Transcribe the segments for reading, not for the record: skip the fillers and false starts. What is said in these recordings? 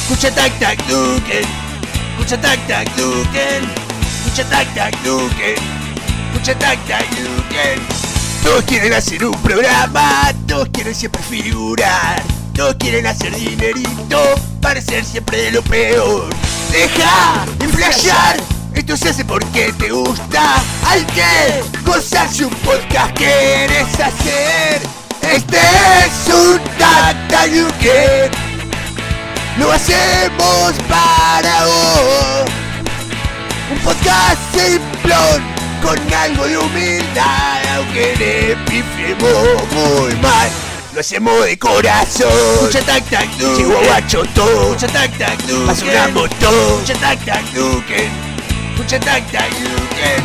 Escucha tac tac Duken. Escucha tac tac Duken. Escucha tac tac Duken. Escucha tac tac Duken. Todos quieren hacer un programa, todos quieren siempre figurar, todos quieren hacer dinerito, parecer siempre de lo peor. Deja de flashear, esto se hace porque te gusta. Hay que gozarse un podcast que quieres hacer. Este es un Tac Tac Duken. Lo hacemos para vos. Un podcast simplón con algo de humildad, aunque le pifiemos muy mal. Lo hacemos de corazón. Escucha Tac Tac Duken. Llegó guacho todo. Escucha Tac Tac Duken. Basuramos todo. Escucha Tac Tac Duken. Escucha Tac Tac Duken.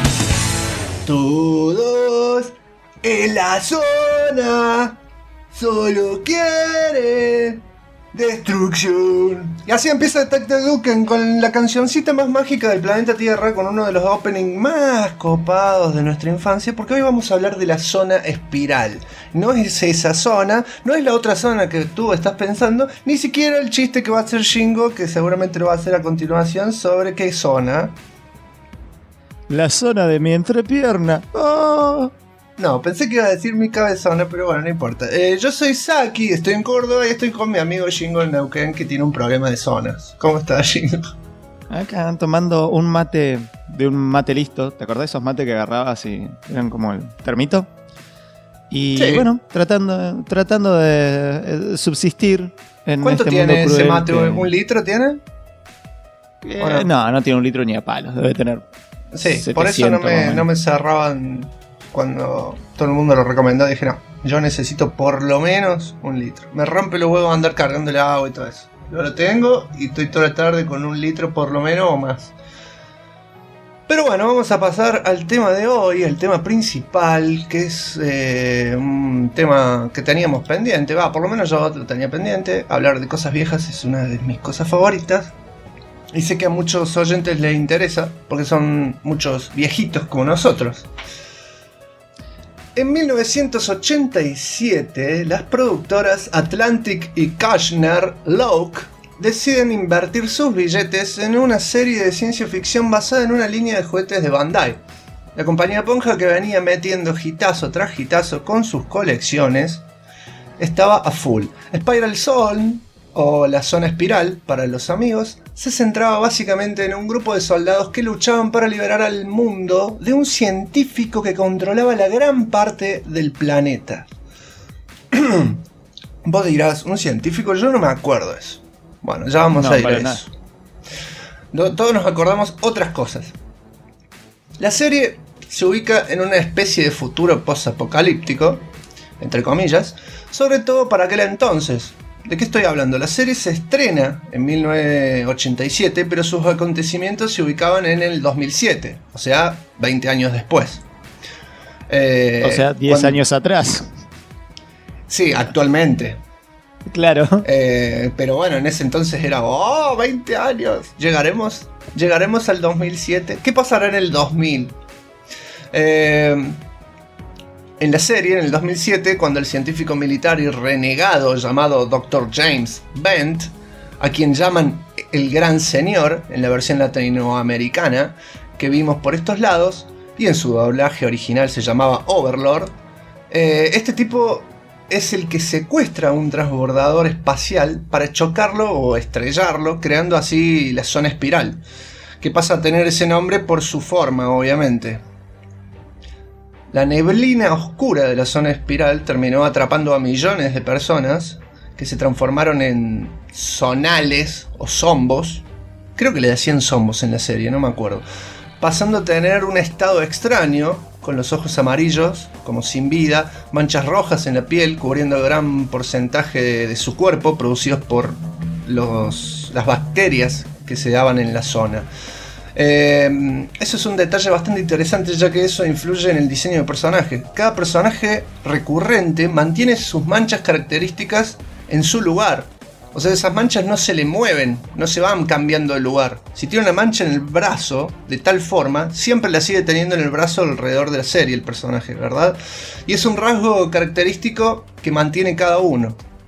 Todos en la zona solo quieren destrucción. Y así empieza Tac Tac Duken con la cancioncita más mágica del planeta Tierra, con uno de los openings más copados de nuestra infancia, porque hoy vamos a hablar de la zona espiral. No es esa zona, no es la otra zona que tú estás pensando, ni siquiera el chiste que va a hacer Shingo, que seguramente lo va a hacer a continuación, sobre qué zona. La zona de mi entrepierna. ¡Oh! No, pensé que iba a decir mi cabezona, pero bueno, no importa. Yo soy Saki, estoy en Córdoba y estoy con mi amigo Shingo en Neuquén, que tiene un problema de zonas. ¿Cómo estás, Shingo? Acá tomando un mate de un mate listo. ¿Te acordás de esos mates que agarrabas y eran como el termito? Y sí, bueno, tratando de subsistir en ¿cuánto este tiene mundo ese cruel mate? ¿Un litro tiene? No tiene un litro ni a palos, debe tener. Sí, 700, por eso no me cerraban cuando todo el mundo lo recomendó. Dije, no, yo necesito por lo menos un litro. Me rompe los huevos andar cargando el agua y todo eso. Yo lo tengo y estoy toda la tarde con un litro por lo menos o más. Pero bueno, vamos a pasar al tema de hoy, el tema principal, que es un tema que teníamos pendiente. Por lo menos yo lo tenía pendiente. Hablar de cosas viejas es una de mis cosas favoritas. Y sé que a muchos oyentes les interesa, porque son muchos viejitos como nosotros. En 1987, las productoras Atlantic y Kushner-Loke deciden invertir sus billetes en una serie de ciencia ficción basada en una línea de juguetes de Bandai. La compañía ponja, que venía metiendo hitazo tras hitazo con sus colecciones, estaba a full. Spiral Zone, o la zona espiral para los amigos, se centraba básicamente en un grupo de soldados que luchaban para liberar al mundo de un científico que controlaba la gran parte del planeta. Vos dirás, ¿un científico? Yo no me acuerdo de eso. Bueno, ya vamos a ir a eso. Todos nos acordamos otras cosas. La serie se ubica en una especie de futuro post-apocalíptico, entre comillas, sobre todo para aquel entonces. ¿De qué estoy hablando? La serie se estrena en 1987, pero sus acontecimientos se ubicaban en el 2007, o sea, 20 años después. O sea, 10 años atrás. Sí, actualmente. Claro. Pero bueno, en ese entonces era, 20 años. Llegaremos al 2007. ¿Qué pasará en el 2000? En la serie, en el 2007, cuando el científico militar y renegado llamado Dr. James Bent, a quien llaman el Gran Señor en la versión latinoamericana que vimos por estos lados, y en su doblaje original se llamaba Overlord, este tipo es el que secuestra un transbordador espacial para chocarlo o estrellarlo, creando así la zona espiral, que pasa a tener ese nombre por su forma, obviamente. La neblina oscura de la zona espiral terminó atrapando a millones de personas que se transformaron en zonales o zombos. Creo que le decían zombos en la serie, no me acuerdo. Pasando a tener un estado extraño, con los ojos amarillos, como sin vida, manchas rojas en la piel, cubriendo gran porcentaje de su cuerpo, producidos por las bacterias que se daban en la zona. Eso es un detalle bastante interesante, ya que eso influye en el diseño de personaje. Cada personaje recurrente mantiene sus manchas características en su lugar. O sea, esas manchas no se le mueven, no se van cambiando de lugar. Si tiene una mancha en el brazo, de tal forma, siempre la sigue teniendo en el brazo alrededor de la serie el personaje, ¿verdad? Y es un rasgo característico que mantiene cada uno.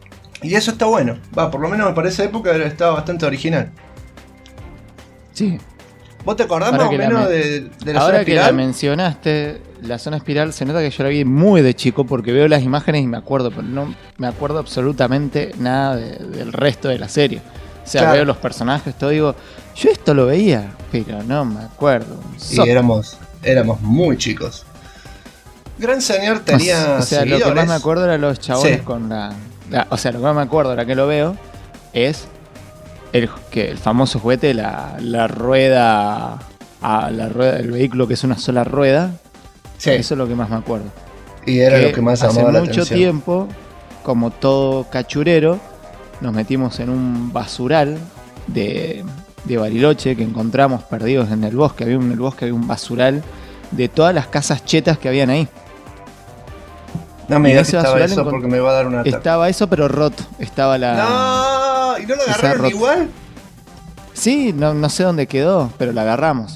Y eso está bueno. Por lo menos para esa época estaba bastante original. Sí. ¿Vos te acordás más o menos de la zona espiral? Ahora que la mencionaste, la zona espiral, se nota que yo la vi muy de chico porque veo las imágenes y me acuerdo, pero no me acuerdo absolutamente nada del resto de la serie. O sea, claro, veo los personajes, todo, digo, yo esto lo veía, pero no me acuerdo. Y éramos muy chicos. Gran Señor tenía seguidores. Lo que más me acuerdo era los chabones con o sea, lo que más me acuerdo ahora que lo veo es el famoso juguete, la rueda, la rueda del vehículo, que es una sola rueda. Sí. Eso es lo que más me acuerdo. Y era lo que más llamaba la atención. Hace mucho tiempo, como todo cachurero, nos metimos en un basural de Bariloche que encontramos perdidos en el bosque. En el bosque había un basural de todas las casas chetas que habían ahí. No me digas que estaba eso porque me va a dar una ataque. Estaba eso, pero roto. Estaba la... ¡No! ¿Y no lo agarraron igual? Sí, no sé dónde quedó, pero la agarramos.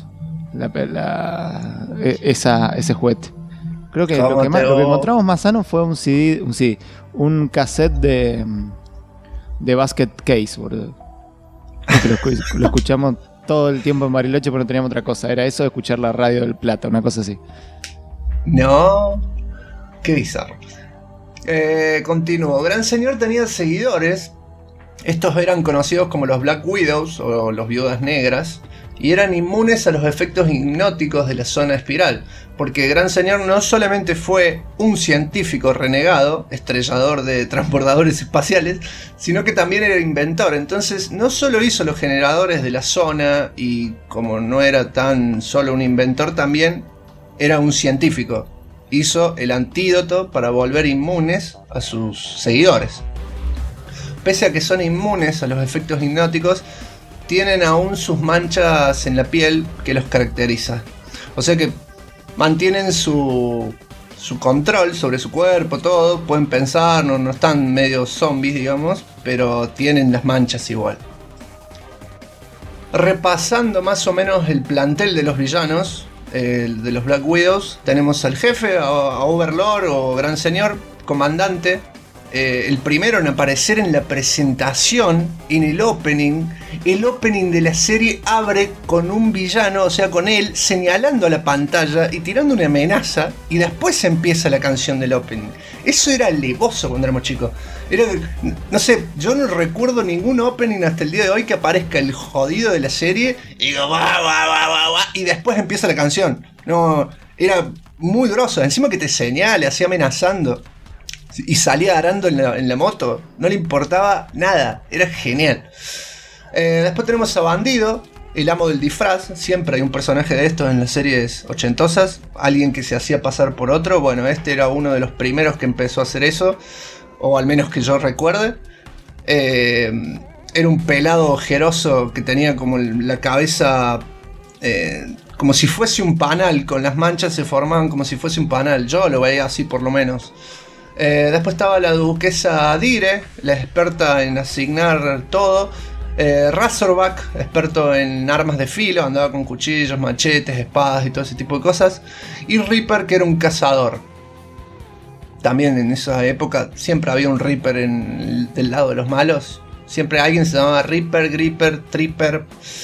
Ese juguete. Creo que lo que encontramos más sano fue un cassette de Basket Case, boludo. Lo escuchamos todo el tiempo en Bariloche, pero no teníamos otra cosa. Era eso de escuchar la radio del Plata, una cosa así. No, qué bizarro. Continúo. Gran Señor tenía seguidores. Estos eran conocidos como los Black Widows o los Viudas Negras, y eran inmunes a los efectos hipnóticos de la zona espiral, porque Gran Señor no solamente fue un científico renegado, estrellador de transbordadores espaciales, sino que también era inventor. Entonces no solo hizo los generadores de la zona, y como no era tan solo un inventor, también era un científico. Hizo el antídoto para volver inmunes a sus seguidores. Pese a que son inmunes a los efectos hipnóticos, tienen aún sus manchas en la piel que los caracteriza. O sea que mantienen su control sobre su cuerpo, todo. Pueden pensar, no están medio zombies, digamos, pero tienen las manchas igual. Repasando más o menos el plantel de los villanos, de los Black Widows, tenemos al jefe, a Overlord o Gran Señor, comandante. El primero en aparecer en la presentación, en el opening. El opening de la serie abre con un villano, o sea, con él señalando a la pantalla y tirando una amenaza, y después empieza la canción del opening. Eso era alevoso cuando éramos chicos. No sé, yo no recuerdo ningún opening hasta el día de hoy que aparezca el jodido de la serie y digo, y después empieza la canción. No, era muy grosso. Encima que te señale, así amenazando. Y salía arando en la moto. No le importaba nada. Era genial. Después tenemos a Bandido, el amo del disfraz. Siempre hay un personaje de estos en las series ochentosas. Alguien que se hacía pasar por otro. Bueno, este era uno de los primeros que empezó a hacer eso. O al menos que yo recuerde. Era un pelado ojeroso que tenía como la cabeza... como si fuese un panal. Con las manchas se formaban como si fuese un panal. Yo lo veía así por lo menos. Después estaba la duquesa Dire, la experta en asignar todo. Razorback, experto en armas de filo, andaba con cuchillos, machetes, espadas y todo ese tipo de cosas. Y Reaper, que era un cazador. También en esa época siempre había un Reaper del lado de los malos. Siempre alguien se llamaba Reaper, Gripper, Tripper.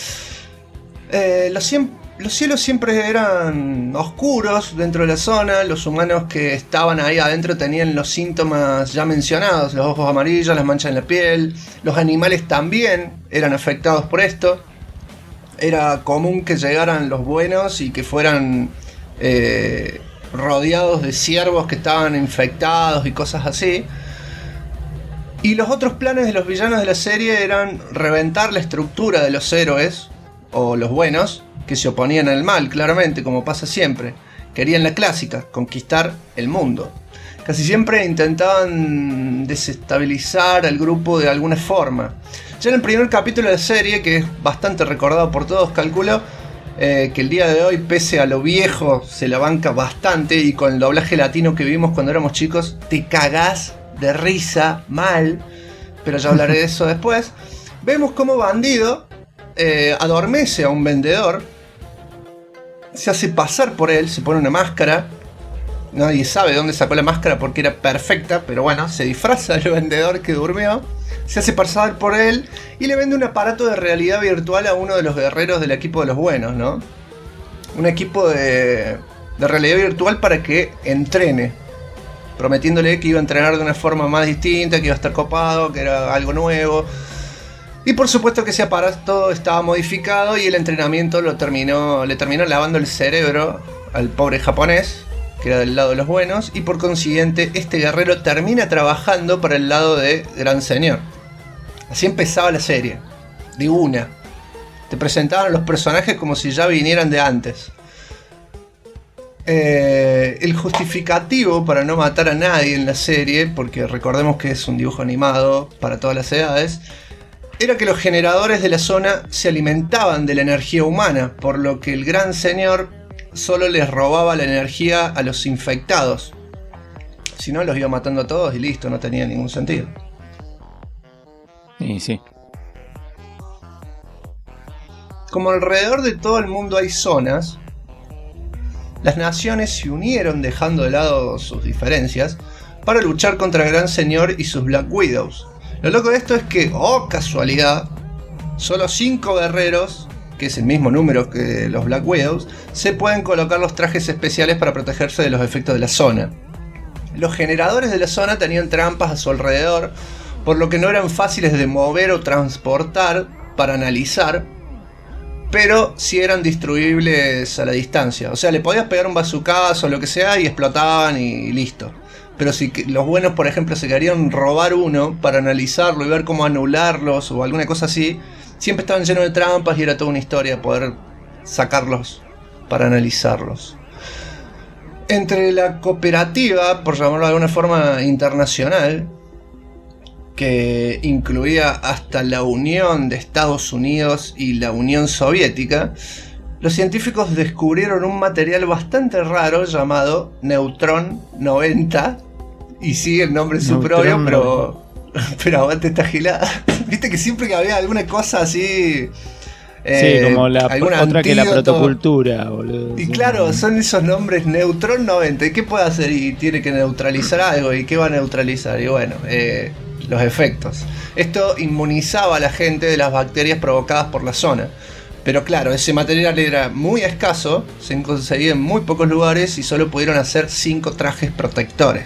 Los cielos siempre eran oscuros dentro de la zona. Los humanos que estaban ahí adentro tenían los síntomas ya mencionados: los ojos amarillos, las manchas en la piel. Los animales también eran afectados por esto. Era común que llegaran los buenos y que fueran rodeados de ciervos que estaban infectados y cosas así. Y los otros planes de los villanos de la serie eran reventar la estructura de los héroes, o los buenos, que se oponían al mal, claramente, como pasa siempre. Querían la clásica, conquistar el mundo. Casi siempre intentaban desestabilizar al grupo de alguna forma. Ya en el primer capítulo de la serie, que es bastante recordado por todos, calculo que el día de hoy, pese a lo viejo, se la banca bastante, y con el doblaje latino que vimos cuando éramos chicos, te cagás de risa mal, pero ya hablaré de eso después. Vemos como Bandido adormece a un vendedor, se hace pasar por él, se pone una máscara Nadie sabe dónde sacó la máscara porque era perfecta, pero bueno, se disfraza del vendedor que durmió, se hace pasar por él y le vende un aparato de realidad virtual a uno de los guerreros del equipo de los buenos, ¿no? Un equipo de realidad virtual para que entrene, prometiéndole que iba a entrenar de una forma más distinta, que iba a estar copado, que era algo nuevo. Y por supuesto que ese aparato estaba modificado y el entrenamiento le terminó lavando el cerebro al pobre japonés, que era del lado de los buenos, y por consiguiente este guerrero termina trabajando para el lado de Gran Señor. Así empezaba la serie, de una. Te presentaban los personajes como si ya vinieran de antes. El justificativo para no matar a nadie en la serie, porque recordemos que es un dibujo animado para todas las edades, era que los generadores de la zona se alimentaban de la energía humana, por lo que el Gran Señor solo les robaba la energía a los infectados. Si no, los iba matando a todos y listo, no tenía ningún sentido. Y sí. Como alrededor de todo el mundo hay zonas, las naciones se unieron dejando de lado sus diferencias para luchar contra el Gran Señor y sus Black Widows. Lo loco de esto es que, oh casualidad, solo 5 guerreros, que es el mismo número que los Black Widows, se pueden colocar los trajes especiales para protegerse de los efectos de la zona. Los generadores de la zona tenían trampas a su alrededor, por lo que no eran fáciles de mover o transportar para analizar, pero sí eran destruibles a la distancia. O sea, le podías pegar un bazucazo o lo que sea y explotaban y listo. Pero si los buenos, por ejemplo, se querían robar uno para analizarlo y ver cómo anularlos o alguna cosa así, siempre estaban llenos de trampas y era toda una historia poder sacarlos para analizarlos. Entre la cooperativa, por llamarlo de alguna forma internacional, que incluía hasta la Unión de Estados Unidos y la Unión Soviética, los científicos descubrieron un material bastante raro llamado Neutrón 90. Y sí, el nombre es su propio, pero aguante esta gilada. Viste que siempre que había alguna cosa así... sí, como la otra antídoto, que la protocultura, boludo. Y claro, son esos nombres Neutrón 90. ¿Y qué puede hacer? Y tiene que neutralizar algo. ¿Y qué va a neutralizar? Y bueno, los efectos. Esto inmunizaba a la gente de las bacterias provocadas por la zona. Pero claro, ese material era muy escaso, se conseguía en muy pocos lugares y solo pudieron hacer 5 trajes protectores.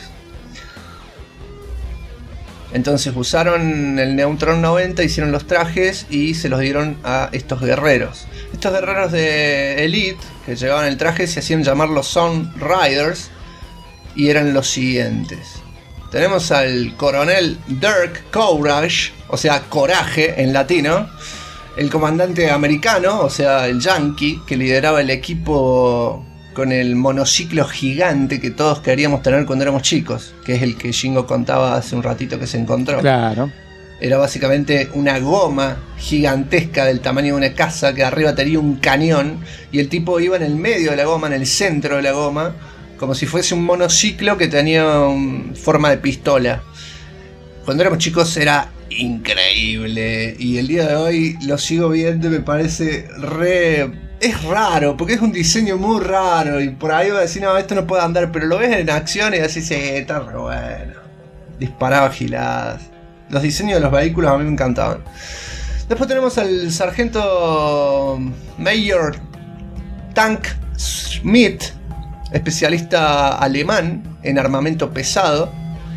Entonces usaron el Neutrón 90, hicieron los trajes y se los dieron a estos guerreros. Estos guerreros de Elite que llevaban el traje se hacían llamar los Sun Riders y eran los siguientes. Tenemos al coronel Dirk Courage, o sea, coraje en latino. El comandante americano, o sea, el yankee, que lideraba el equipo con el monociclo gigante que todos queríamos tener cuando éramos chicos, que es el que Shingo contaba hace un ratito que se encontró. Claro. Era básicamente una goma gigantesca del tamaño de una casa que arriba tenía un cañón y el tipo iba en el medio de la goma, en el centro de la goma, como si fuese un monociclo que tenía forma de pistola. Cuando éramos chicos era increíble y el día de hoy lo sigo viendo y me parece es raro, porque es un diseño muy raro y por ahí va a decir, no, esto no puede andar, pero lo ves en acción y decís, sí, está re bueno. Disparaba giladas. Los diseños de los vehículos a mí me encantaban. Después tenemos al sargento Mayor Tank Schmidt, especialista alemán en armamento pesado.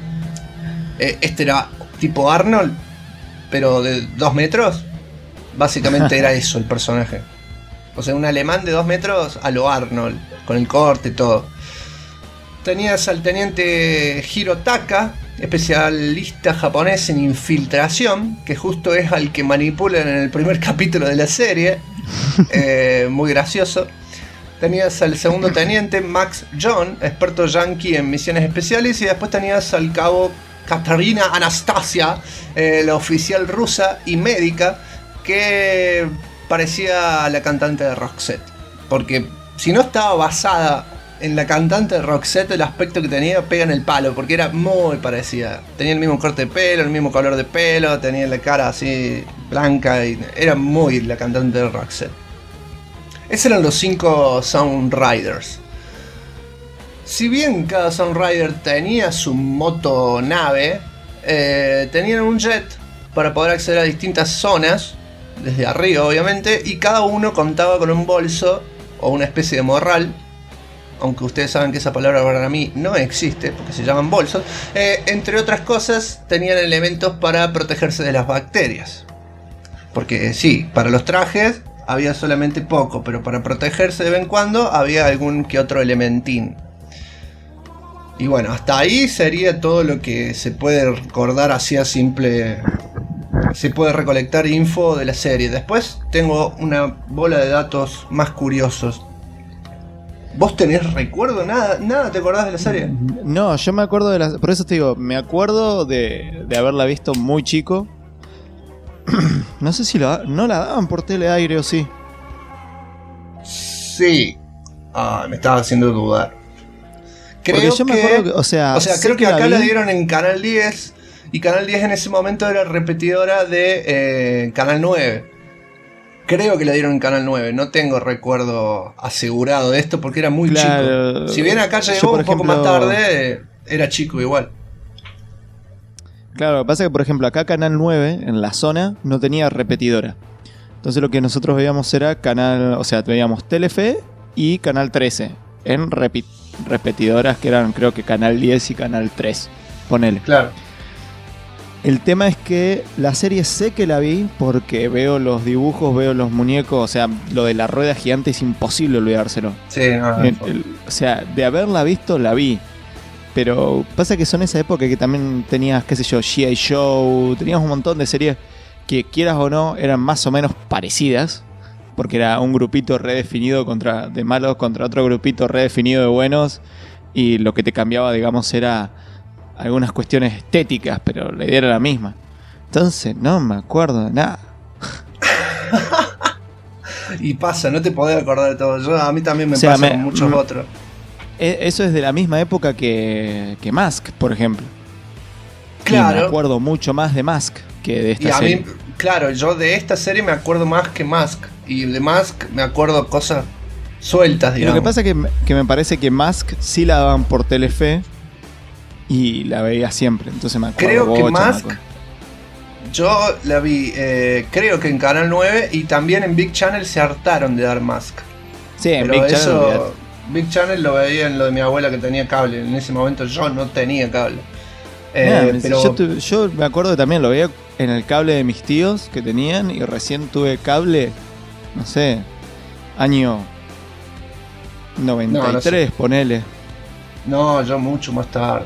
Este era tipo Arnold, pero de 2 metros. Básicamente era eso el personaje. O sea, un alemán de 2 metros a lo Arnold, con el corte y todo. Tenías al teniente Hirotaka, especialista japonés en infiltración, que justo es al que manipulan en el primer capítulo de la serie. Muy gracioso. Tenías al segundo teniente Max John, experto yankee en misiones especiales. Y después tenías al cabo Katarina Anastasia, la oficial rusa y médica, que parecía a la cantante de Roxette. Porque si no estaba basada en la cantante de Roxette, el aspecto que tenía pega en el palo, porque era muy parecida. Tenía el mismo corte de pelo, el mismo color de pelo, tenía la cara así blanca y era muy la cantante de Roxette. Esos eran los 5 Sound Riders. si bien cada Zone Rider tenía su motonave, tenían un jet para poder acceder a distintas zonas, desde arriba obviamente, y cada uno contaba con un bolso o una especie de morral, aunque ustedes saben que esa palabra para mí no existe, porque se llaman bolsos. Entre otras cosas, tenían elementos para protegerse de las bacterias. Porque sí, para los trajes había solamente poco, pero para protegerse de vez en cuando había algún que otro elementín. Y bueno, hasta ahí sería todo lo que se puede recordar así a simple. Se puede recolectar info de la serie. Después tengo una bola de datos más curiosos. ¿Vos tenés recuerdo? ¿Nada te acordás de la serie? No, yo me acuerdo de la... Por eso te digo, me acuerdo de haberla visto muy chico. No sé si no la daban por teleaire o sí. Sí. Me estaba haciendo dudar. Creo yo me acuerdo que, o sea creo que acá la dieron en Canal 10. Y Canal 10 en ese momento era repetidora de Canal 9. Creo que la dieron en Canal 9. No tengo recuerdo asegurado de esto porque era muy chico. Si bien acá llegó un poco más tarde, era chico igual. Claro, lo que pasa es que, por ejemplo, acá Canal 9, en la zona, no tenía repetidora. Entonces lo que nosotros veíamos era veíamos Telefe y Canal 13. En repetidoras que eran, creo que Canal 10 y Canal 3. Ponele. Claro. El tema es que la serie sé que la vi porque veo los dibujos, veo los muñecos, o sea, lo de la rueda gigante es imposible olvidárselo. Sí, no. O sea, de haberla visto, la vi. Pero pasa que son esa época que también tenías, qué sé yo, G.I. Joe, tenías un montón de series que, quieras o no, eran más o menos parecidas, porque era un grupito redefinido de malos contra otro grupito redefinido de buenos, y lo que te cambiaba, digamos, era algunas cuestiones estéticas, pero la idea era la misma. Entonces no me acuerdo de nada. Y pasa, no te podés acordar de todo. A mí también me pasa con muchos otros. Eso es de la misma época que Mask, por ejemplo. Claro. Y me acuerdo mucho más de Mask que de esta serie. Claro, yo de esta serie me acuerdo más que Mask. Y de Mask me acuerdo cosas sueltas, digamos. Lo que pasa es que me parece que Mask sí la daban por Telefe y la veía siempre. Entonces me acuerdo. Creo que Mask, yo la vi, creo que en Canal 9 y también en Big Channel se hartaron de dar Mask. Sí, en Big Channel. Big Channel lo veía en lo de mi abuela que tenía cable. En ese momento yo no tenía cable. Pero yo me acuerdo que también lo veía en el cable de mis tíos que tenían, y recién tuve cable, no sé, año 93, no sé. Ponele. No, yo mucho más tarde.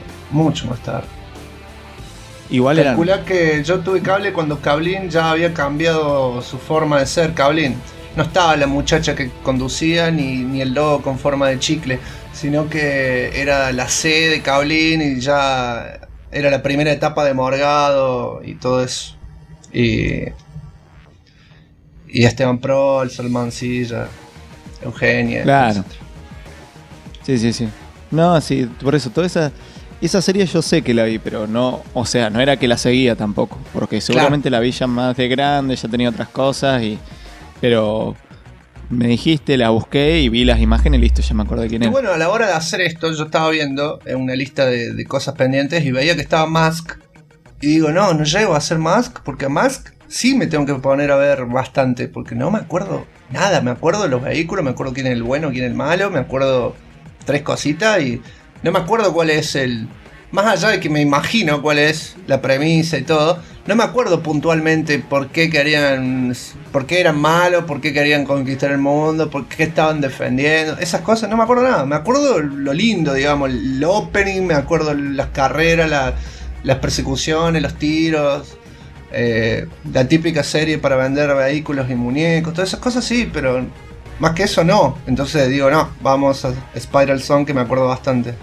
Igual calculá que yo tuve cable cuando Cablín ya había cambiado su forma de ser. Cablín no estaba la muchacha que conducía ni el logo con forma de chicle, sino que era la C de Cablín y ya era la primera etapa de Morgado y todo eso. Y Esteban Prols, el Mancilla, Eugenia. Claro. Sí. No, sí, por eso, toda esa serie yo sé que la vi, pero no, o sea, no era que la seguía tampoco, porque seguramente la vi ya más de grande, ya tenía otras cosas, pero me dijiste, la busqué y vi las imágenes y listo, ya me acordé quién era. Y bueno, a la hora de hacer esto, yo estaba viendo una lista de cosas pendientes y veía que estaba Mask, y digo, no llego a hacer Mask, porque a Mask sí me tengo que poner a ver bastante, porque no me acuerdo nada, me acuerdo de los vehículos, me acuerdo quién es el bueno, quién es el malo, me acuerdo 3 cositas y no me acuerdo cuál es más allá de que me imagino cuál es la premisa y todo, no me acuerdo puntualmente por qué eran malos, por qué querían conquistar el mundo, por qué estaban defendiendo, esas cosas no me acuerdo nada. Me acuerdo lo lindo, digamos, el opening, me acuerdo las carreras, las persecuciones, los tiros, la típica serie para vender vehículos y muñecos, todas esas cosas sí, pero más que eso no. Entonces digo, no, vamos a Spiral Zone, que me acuerdo bastante.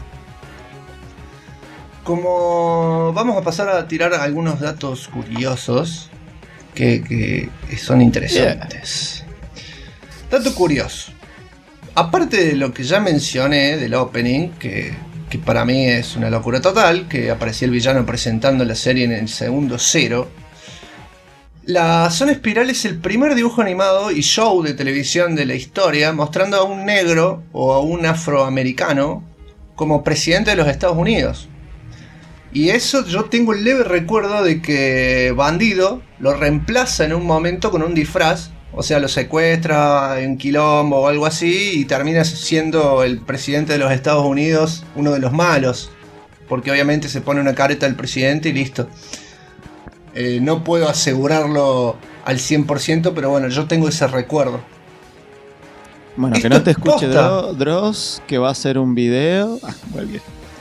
Como vamos a pasar a tirar algunos datos curiosos que son interesantes. Dato curioso. Aparte de lo que ya mencioné del opening, que para mí es una locura total, que aparecía el villano presentando la serie en el segundo 0. La Zona Espiral es el primer dibujo animado y show de televisión de la historia mostrando a un negro o a un afroamericano como presidente de los Estados Unidos. Y eso yo tengo el leve recuerdo de que Bandido lo reemplaza en un momento con un disfraz. O sea, lo secuestra en quilombo o algo así y termina siendo el presidente de los Estados Unidos, uno de los malos. Porque obviamente se pone una careta del presidente y listo. No puedo asegurarlo al 100%, pero bueno, yo tengo ese recuerdo. Bueno, que no te escuche Dross, que va a hacer un video. Volví.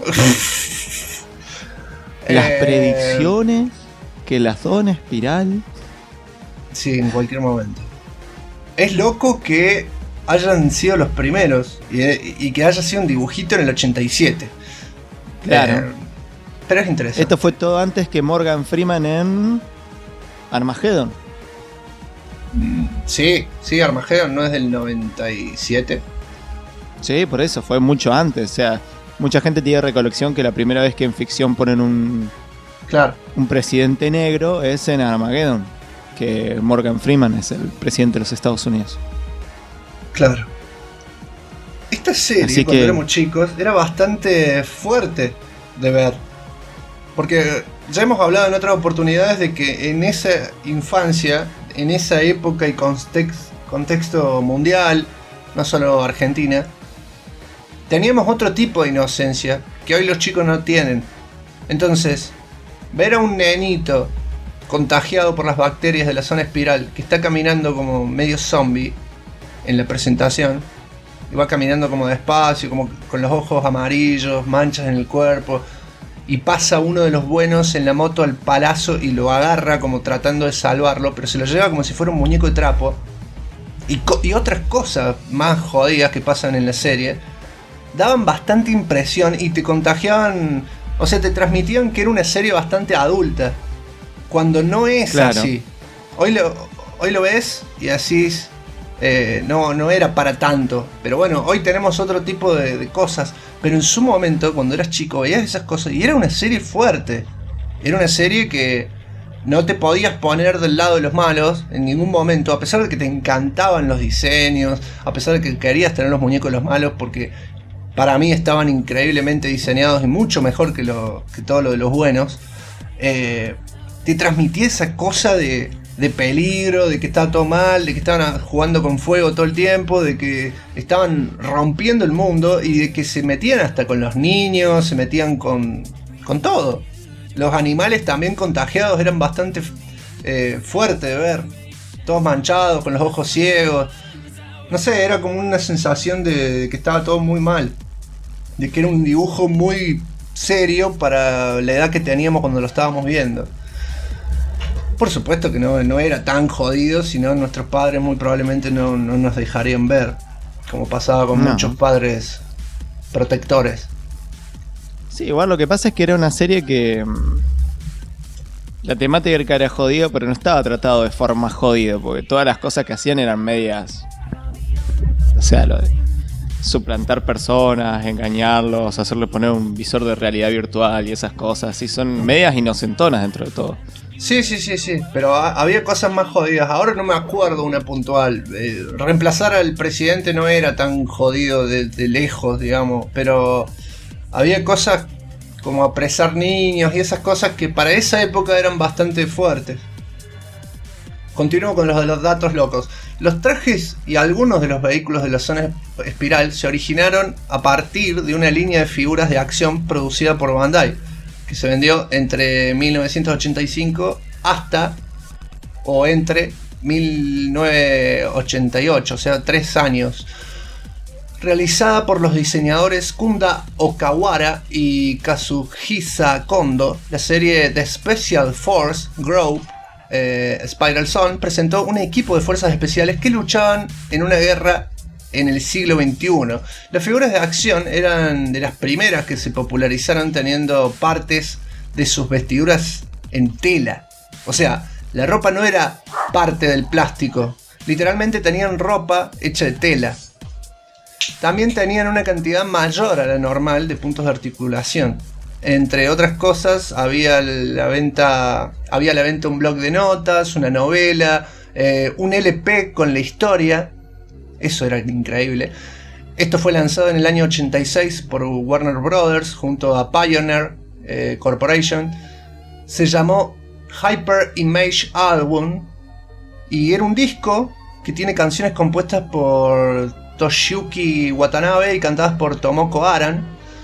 Las predicciones que la zona espiral. Sí, en cualquier momento. Es loco que hayan sido los primeros y que haya sido un dibujito en el 87. Claro. Pero es interesante. Esto fue todo antes que Morgan Freeman en Armageddon. Sí, Armageddon no es del 97. Sí, por eso, fue mucho antes. O sea, mucha gente tiene recolección que la primera vez que en ficción ponen un presidente negro es en Armageddon. Que Morgan Freeman es el presidente de los Estados Unidos. Claro. Esta serie, cuando éramos chicos, era bastante fuerte de ver. Porque ya hemos hablado en otras oportunidades de que en esa infancia, en esa época y contexto mundial, no solo Argentina, teníamos otro tipo de inocencia que hoy los chicos no tienen. Entonces, ver a un nenito contagiado por las bacterias de la zona espiral que está caminando como medio zombie en la presentación, y va caminando como despacio, como con los ojos amarillos, manchas en el cuerpo, y pasa uno de los buenos en la moto al palazo y lo agarra como tratando de salvarlo, pero se lo lleva como si fuera un muñeco de trapo, y otras cosas más jodidas que pasan en la serie daban bastante impresión y te contagiaban, o sea, te transmitían que era una serie bastante adulta, cuando no es así. Hoy lo ves y así no era para tanto. Pero bueno, hoy tenemos otro tipo de cosas. Pero en su momento, cuando eras chico, veías esas cosas y era una serie fuerte. Era una serie que no te podías poner del lado de los malos en ningún momento, a pesar de que te encantaban los diseños, a pesar de que querías tener los muñecos de los malos, porque para mí estaban increíblemente diseñados y mucho mejor que todo lo de los buenos. Te transmitía esa cosa de peligro, de que estaba todo mal, de que estaban jugando con fuego todo el tiempo, de que estaban rompiendo el mundo y de que se metían hasta con los niños, se metían con todo. Los animales también contagiados eran bastante fuertes de ver, todos manchados, con los ojos ciegos. No sé, era como una sensación de que estaba todo muy mal, de que era un dibujo muy serio para la edad que teníamos cuando lo estábamos viendo. Por supuesto que no era tan jodido, sino nuestros padres muy probablemente no nos dejarían ver, como pasaba con muchos padres protectores. Sí, igual lo que pasa es que era una serie que la temática era que era jodido, pero no estaba tratado de forma jodido, porque todas las cosas que hacían eran medias, o sea, lo de suplantar personas, engañarlos, hacerles poner un visor de realidad virtual y esas cosas, y son medias inocentonas dentro de todo. Sí, pero había cosas más jodidas. Ahora no me acuerdo una puntual. Reemplazar al presidente no era tan jodido de lejos, digamos, pero había cosas como apresar niños y esas cosas que para esa época eran bastante fuertes. Continúo con los de los datos locos. Los trajes y algunos de los vehículos de la zona espiral se originaron a partir de una línea de figuras de acción producida por Bandai, que se vendió entre 1985 entre 1988, o sea, 3 años. Realizada por los diseñadores Kunda Okawara y Kazuhisa Kondo, la serie The Special Force Group Spiral Zone presentó un equipo de fuerzas especiales que luchaban en una guerra en el siglo XXI. Las figuras de acción eran de las primeras que se popularizaron teniendo partes de sus vestiduras en tela. O sea, la ropa no era parte del plástico. Literalmente tenían ropa hecha de tela. También tenían una cantidad mayor a la normal de puntos de articulación. Entre otras cosas, había a la venta un blog de notas, una novela, un LP con la historia. Eso era increíble. Esto fue lanzado en el año 86 por Warner Brothers junto a Pioneer Corporation. Se llamó Hyper Image Album y era un disco que tiene canciones compuestas por Toshiyuki Watanabe y cantadas por Tomoko Aran.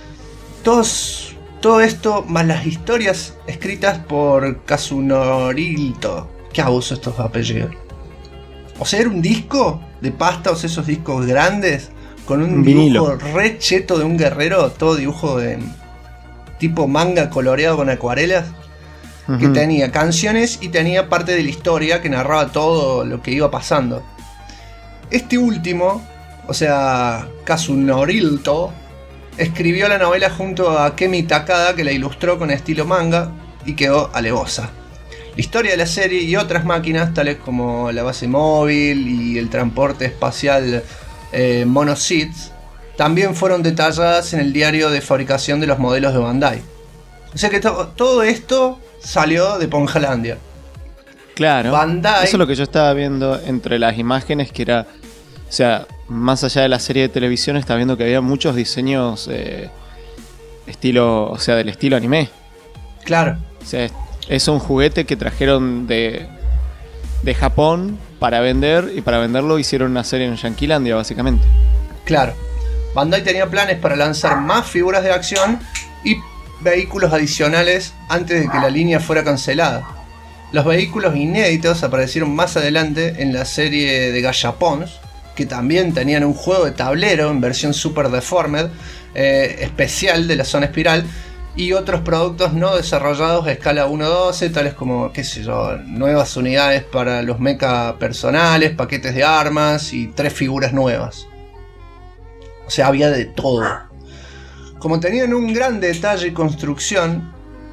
Todo esto más las historias escritas por Kazunori Ito. ¿Qué abuso estos apellidos? O sea, era un disco de pasta, o sea, esos discos grandes con un dibujo re cheto de un guerrero, todo dibujo de tipo manga coloreado con acuarelas, que tenía canciones y tenía parte de la historia que narraba todo lo que iba pasando. Este último, o sea, Kazunori Ito, escribió la novela junto a Kemi Takada, que la ilustró con estilo manga y quedó alevosa. La historia de la serie y otras máquinas, tales como la base móvil y el transporte espacial Monoseeds, también fueron detalladas en el diario de fabricación de los modelos de Bandai. O sea que todo esto salió de Ponjalandia. Claro, Bandai, eso es lo que yo estaba viendo entre las imágenes, que era, o sea, más allá de la serie de televisión, estaba viendo que había muchos diseños estilo, o sea, del estilo anime. Claro. O sea, es un juguete que trajeron de Japón para vender, y para venderlo hicieron una serie en Yanquilandia, básicamente. Claro. Bandai tenía planes para lanzar más figuras de acción y vehículos adicionales antes de que la línea fuera cancelada. Los vehículos inéditos aparecieron más adelante en la serie de Gashapons, que también tenían un juego de tablero en versión Super Deformed, especial de la zona espiral, y otros productos no desarrollados a escala 1.12, tales como, qué sé yo, nuevas unidades para los mecha personales, paquetes de armas y 3 figuras nuevas. O sea, había de todo. Como tenían un gran detalle y construcción,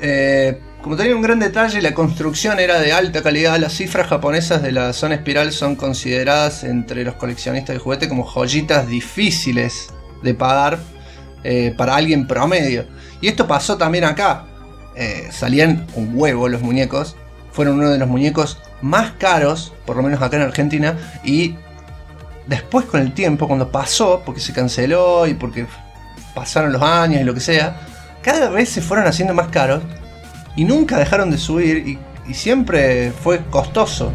la construcción era de alta calidad, las cifras japonesas de la zona espiral son consideradas entre los coleccionistas de juguete como joyitas difíciles de pagar para alguien promedio. Y esto pasó también acá. Salían un huevo los muñecos. Fueron uno de los muñecos más caros, por lo menos acá en Argentina. Y después, con el tiempo, cuando pasó, porque se canceló y porque pasaron los años y lo que sea, cada vez se fueron haciendo más caros y nunca dejaron de subir, y siempre fue costoso.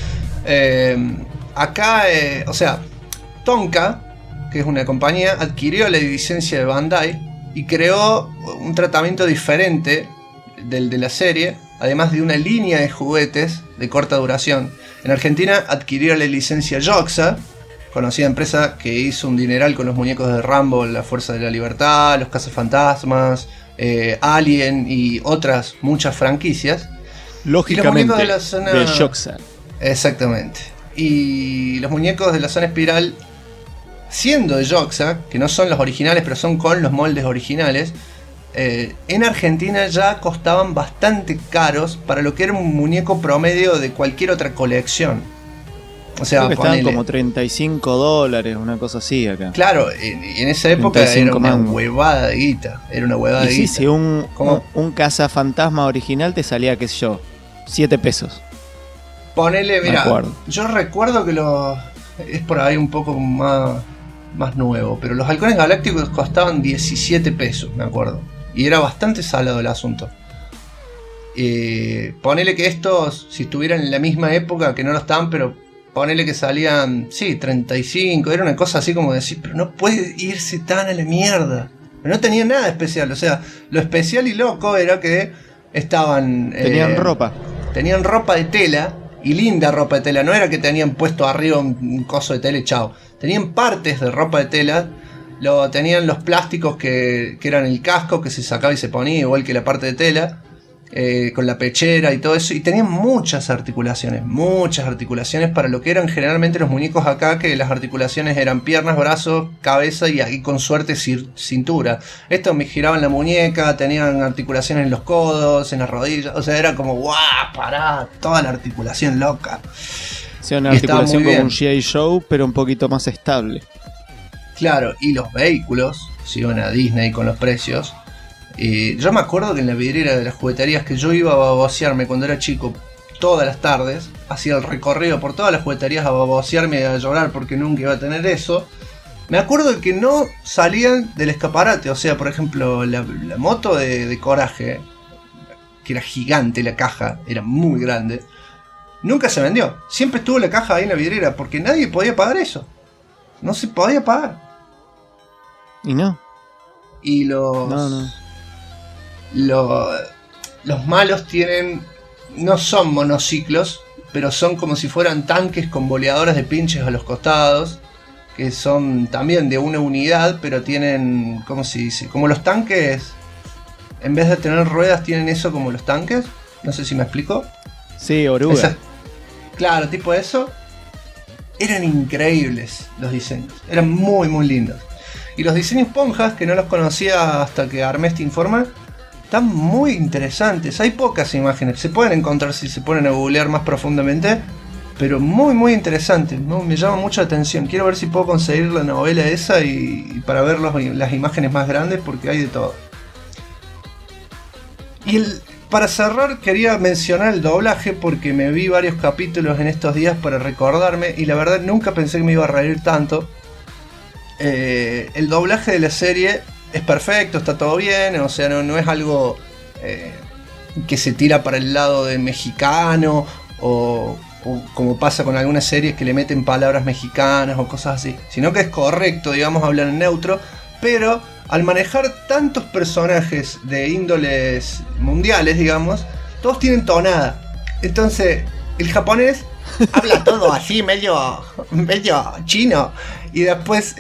Acá, o sea, Tonka, que es una compañía, adquirió la licencia de Bandai y creó un tratamiento diferente del de la serie, además de una línea de juguetes de corta duración. En Argentina adquirió la licencia Yoxa, conocida empresa que hizo un dineral con los muñecos de Rambo, La Fuerza de la Libertad, Los Cazafantasmas, Alien y otras muchas franquicias. Lógicamente, de la zona de Yoxa. Exactamente. Y los muñecos de la zona espiral, siendo de Yoxa, que no son los originales, pero son con los moldes originales, en Argentina ya costaban bastante caros para lo que era un muñeco promedio de cualquier otra colección. O sea, creo que estaban como $35, una cosa así acá. Claro, en esa época era una huevada de guita. Era una huevada de guita. Sí, un cazafantasma original te salía, qué sé yo, 7 pesos. Ponele, mira, yo recuerdo que es por ahí un poco más nuevo, pero los halcones galácticos costaban 17 pesos, me acuerdo. Y era bastante salado el asunto. Ponele que estos, si estuvieran en la misma época, que no lo estaban, pero ponele que salían, sí, 35, era una cosa así como decir, pero no puede irse tan a la mierda. Pero no tenía nada especial, o sea, lo especial y loco era que estaban... Tenían ropa. Tenían ropa de tela, y linda ropa de tela, no era que tenían puesto arriba un coso de tela y chao. Tenían partes de ropa de tela, tenían los plásticos que eran el casco que se sacaba y se ponía, igual que la parte de tela. Con la pechera y todo eso, y tenían muchas articulaciones para lo que eran generalmente los muñecos acá, que las articulaciones eran piernas, brazos, cabeza y ahí con suerte cintura. Estos me giraban la muñeca, tenían articulaciones en los codos, en las rodillas, o sea, era como guau, pará, toda la articulación loca. O sea, una articulación como un G.I. Joe, pero un poquito más estable. Claro, y los vehículos, si iban a Disney con los precios. Yo me acuerdo que en la vidriera de las jugueterías que yo iba a babosearme cuando era chico, todas las tardes, hacía el recorrido por todas las jugueterías a babosearme y a llorar porque nunca iba a tener eso. Me acuerdo que no salían del escaparate. O sea, por ejemplo, la moto de Coraje, que era gigante la caja, era muy grande, nunca se vendió. Siempre estuvo la caja ahí en la vidriera porque nadie podía pagar eso. No se podía pagar. ¿Y no? Y los malos no son monociclos, pero son como si fueran tanques con boleadoras de pinches a los costados, que son también de una unidad, pero tienen, ¿cómo se dice? Como los tanques, en vez de tener ruedas tienen eso como los tanques. No sé si me explico. Sí, oruga. Claro, tipo eso. Eran increíbles los diseños, eran muy muy lindos. Y los diseños Ponjas, que no los conocía hasta que armé este informe, están muy interesantes. Hay pocas imágenes, se pueden encontrar si se ponen a googlear más profundamente, pero muy muy interesantes, ¿no? Me llama mucho la atención. Quiero ver si puedo conseguir la novela esa y para ver las imágenes más grandes, porque hay de todo. Y para cerrar quería mencionar el doblaje, porque me vi varios capítulos en estos días para recordarme, y la verdad nunca pensé que me iba a reír tanto. El doblaje de la serie es perfecto, está todo bien, o sea, no es algo que se tira para el lado de mexicano o como pasa con algunas series que le meten palabras mexicanas o cosas así, sino que es correcto, digamos, hablar en neutro, pero al manejar tantos personajes de índoles mundiales, digamos, todos tienen tonada. Entonces, el japonés habla todo así, medio chino, y después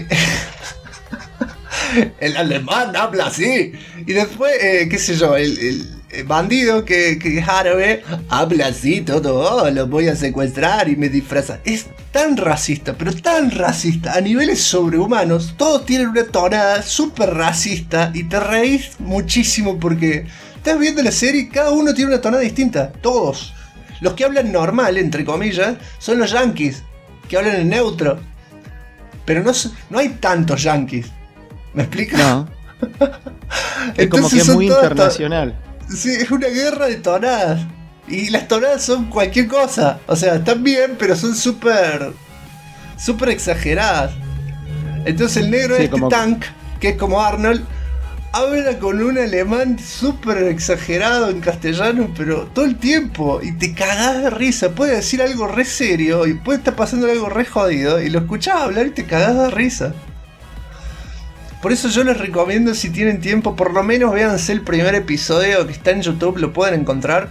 el alemán habla así, y después, qué sé yo, el bandido que es árabe habla así todo, lo voy a secuestrar y me disfraza. Es tan racista, pero tan racista, a niveles sobrehumanos. Todos tienen una tonada súper racista y te reís muchísimo porque estás viendo la serie y cada uno tiene una tonada distinta. Todos. Los que hablan normal, entre comillas, son los yankees, que hablan en neutro. Pero no hay tantos yankees. ¿Me explico? No. Es como que es muy internacional. Sí, es una guerra de tonadas. Y las tonadas son cualquier cosa. O sea, están bien, pero son súper exageradas. Entonces el negro, sí, como Tank, que es como Arnold, habla con un alemán súper exagerado en castellano, pero todo el tiempo. Y te cagás de risa. Puede decir algo re serio y puede estar pasando algo re jodido, y lo escuchás hablar y te cagás de risa. Por eso yo les recomiendo, si tienen tiempo, por lo menos véanse el primer episodio que está en YouTube, lo pueden encontrar.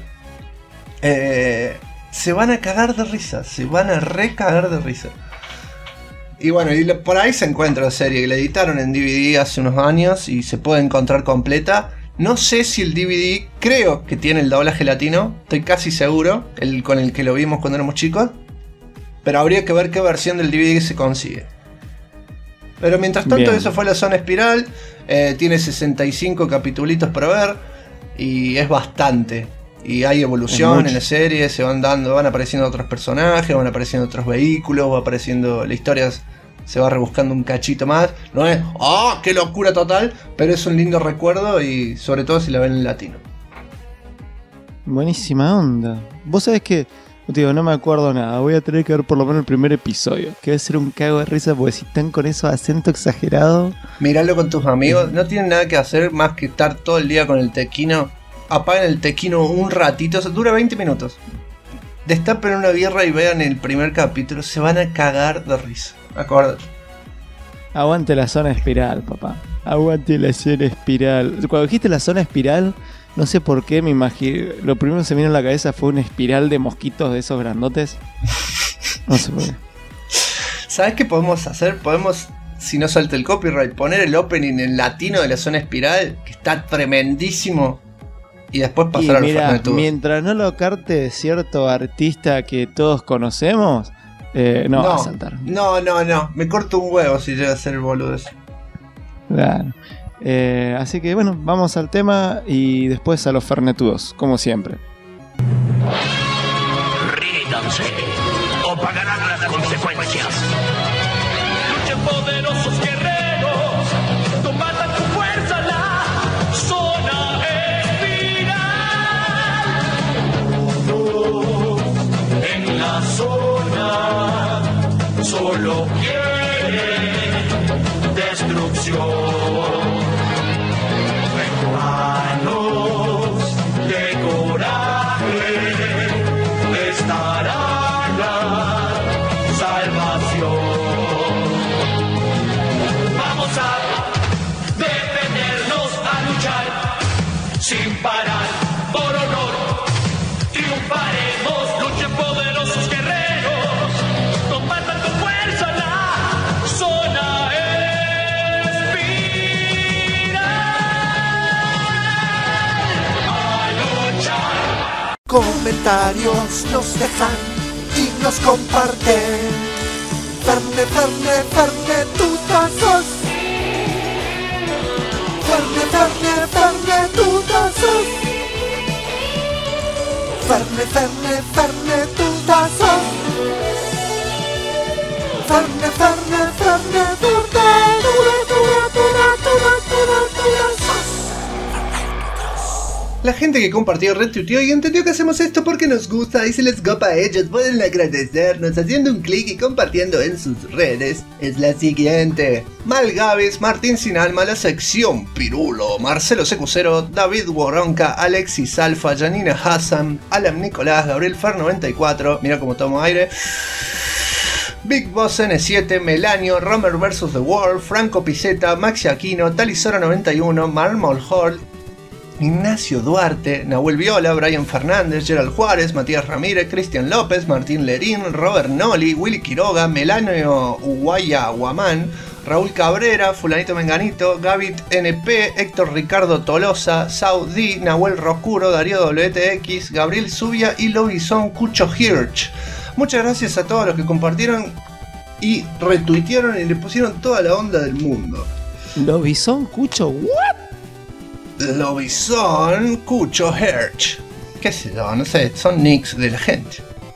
Se van a cagar de risa, se van a recagar de risa. Y bueno, por ahí se encuentra la serie, que la editaron en DVD hace unos años y se puede encontrar completa. No sé si el DVD, creo que tiene el doblaje latino, estoy casi seguro, con el que lo vimos cuando éramos chicos. Pero habría que ver qué versión del DVD se consigue. Pero mientras tanto, bien, eso fue La Zona Espiral. Tiene 65 capitulitos para ver y es bastante. Y hay evolución en la serie, van apareciendo otros personajes, van apareciendo otros vehículos, va apareciendo, la historia se va rebuscando un cachito más. No es, ¡oh, qué locura total! Pero es un lindo recuerdo, y sobre todo si la ven en latino. Buenísima onda. Vos sabés que, digo, no me acuerdo nada, voy a tener que ver por lo menos el primer episodio, que va a ser un cago de risa, porque si están con esos acento exagerado. Míralo con tus amigos, no tienen nada que hacer más que estar todo el día con el tequino. Apaguen el tequino un ratito, o sea, dura 20 minutos. Destapen una birra y vean el primer capítulo, se van a cagar de risa. Acuérdate. Aguante La Zona Espiral, papá. Aguante La Zona Espiral. Cuando dijiste La Zona Espiral, no sé por qué me imaginé. Lo primero que se me vino a la cabeza fue una espiral de mosquitos de esos grandotes. No sé por qué. ¿Sabes qué podemos hacer? Podemos, si no salta el copyright, poner el opening en latino de La Zona Espiral, que está tremendísimo. Y después pasar a los Fernetudos. Mientras no lo carte cierto artista que todos conocemos, no va a saltar. No. Me corto un huevo si llega a ser el boludo ese. Claro. Así que bueno, vamos al tema y después a los Fernetudos, como siempre. Rídanse o pagarán las consecuencias. Luchen poderosos guerreros, combatan con fuerza la zona espiral. Todos en la zona solo quieren salvación. Manos de coraje estará la salvación. Vamos a defendernos, a luchar sin parar por honor. Triunfaremos, luchen poderosos guerreros, compartan con fuerza la zona espiral. A luchar. Comentarios nos dejan y nos comparten. Ferne, Ferne, Ferne, tutazos. Ferne, Ferne, Ferne, tutazos. Ferne, Ferne, Ferne, tutazos. Ferne, Ferne, Ferne, tutazos. La gente que compartió, retuiteó y entendió que hacemos esto porque nos gusta y se les copa a ellos. Pueden agradecernos haciendo un clic y compartiendo en sus redes. Es la siguiente: Mal Gavis, Martín Sin Alma, La Sección Pirulo, Marcelo Secucero, David Woronka, Alexis Alfa, Janina Hassan, Alan Nicolás, Gabriel Fer 94, mira cómo tomo aire, Big Boss N7, Melanio, Romer vs. The World, Franco Pizeta, Maxi Aquino, Talisora 91, Marmol Hall, Ignacio Duarte, Nahuel Viola, Brian Fernández, Gerald Juárez, Matías Ramírez, Cristian López, Martín Lerín, Robert Noli, Willy Quiroga, Melanio Uguaya Guamán, Raúl Cabrera, Fulanito Menganito, Gavit NP, Héctor Ricardo Tolosa, Saudi, Nahuel Roscuro, Darío WTX, Gabriel Zubia y Lobizón Cucho Hirsch. Muchas gracias a todos los que compartieron y retuitearon y le pusieron toda la onda del mundo. Lobizón Cucho, ¿what? Lobizón Cucho Hirsch. ¿Qué sé yo? No sé, son nicks de la gente.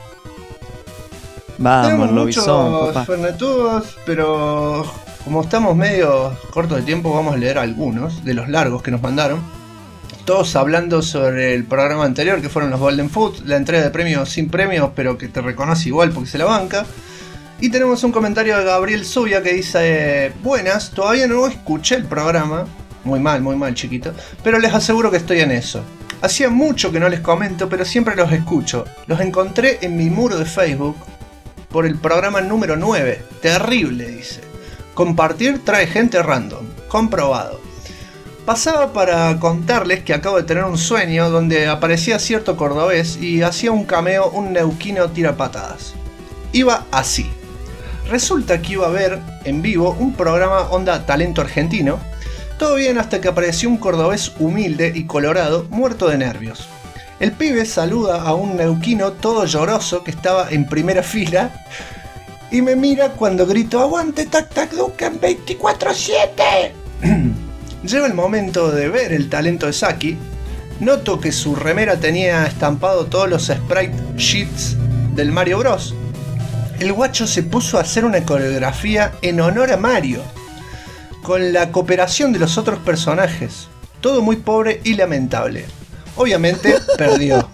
Vamos, tenemos Lobizón, muchos papá. fernetudos, pero como estamos medio cortos de tiempo, vamos a leer algunos de los largos que nos mandaron. Todos hablando sobre el programa anterior, que fueron los Golden Food, la entrega de premios sin premios, pero que te reconoce igual porque se la banca. Y tenemos un comentario de Gabriel Zubia que dice: buenas, todavía no escuché el programa. Muy mal, chiquito. Pero les aseguro que estoy en eso. Hacía mucho que no les comento, pero siempre los escucho. Los encontré en mi muro de Facebook por el programa número 9. Terrible, dice. Compartir trae gente random. Comprobado. Pasaba para contarles que acabo de tener un sueño donde aparecía cierto cordobés y hacía un cameo un neuquino tirapatadas. Iba así. Resulta que iba a ver en vivo un programa onda talento argentino. Todo bien hasta que apareció un cordobés humilde y colorado, muerto de nervios. El pibe saluda a un neuquino todo lloroso que estaba en primera fila y me mira cuando grito: ¡aguante Tac Tac Duken 24/7! Llega el momento de ver el talento de Saki. Noto que su remera tenía estampado todos los sprite sheets del Mario Bros. El guacho se puso a hacer una coreografía en honor a Mario, con la cooperación de los otros personajes. Todo muy pobre y lamentable. Obviamente perdió.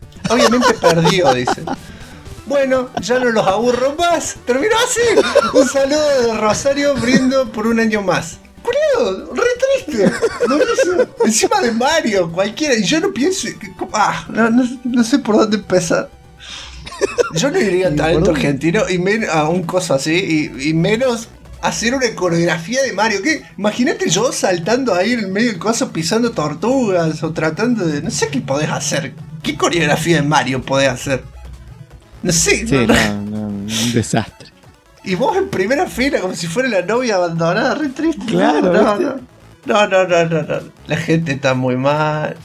Dice. Bueno, ya no los aburro más. Terminó así. Un saludo de Rosario, brindo por un año más. Culeado, re triste. Encima de Mario, cualquiera. Y yo no pienso... no sé por dónde empezar. Yo no iría a talento argentino y a un coso así y menos hacer una coreografía de Mario. ¿Qué? Imagínate yo saltando ahí en el medio del coso pisando tortugas o tratando de... No sé qué podés hacer. ¿Qué coreografía de Mario podés hacer? No sé. Sí, un desastre. Y vos en primera fila como si fuera la novia abandonada, re triste. Claro. No. La gente está muy mal.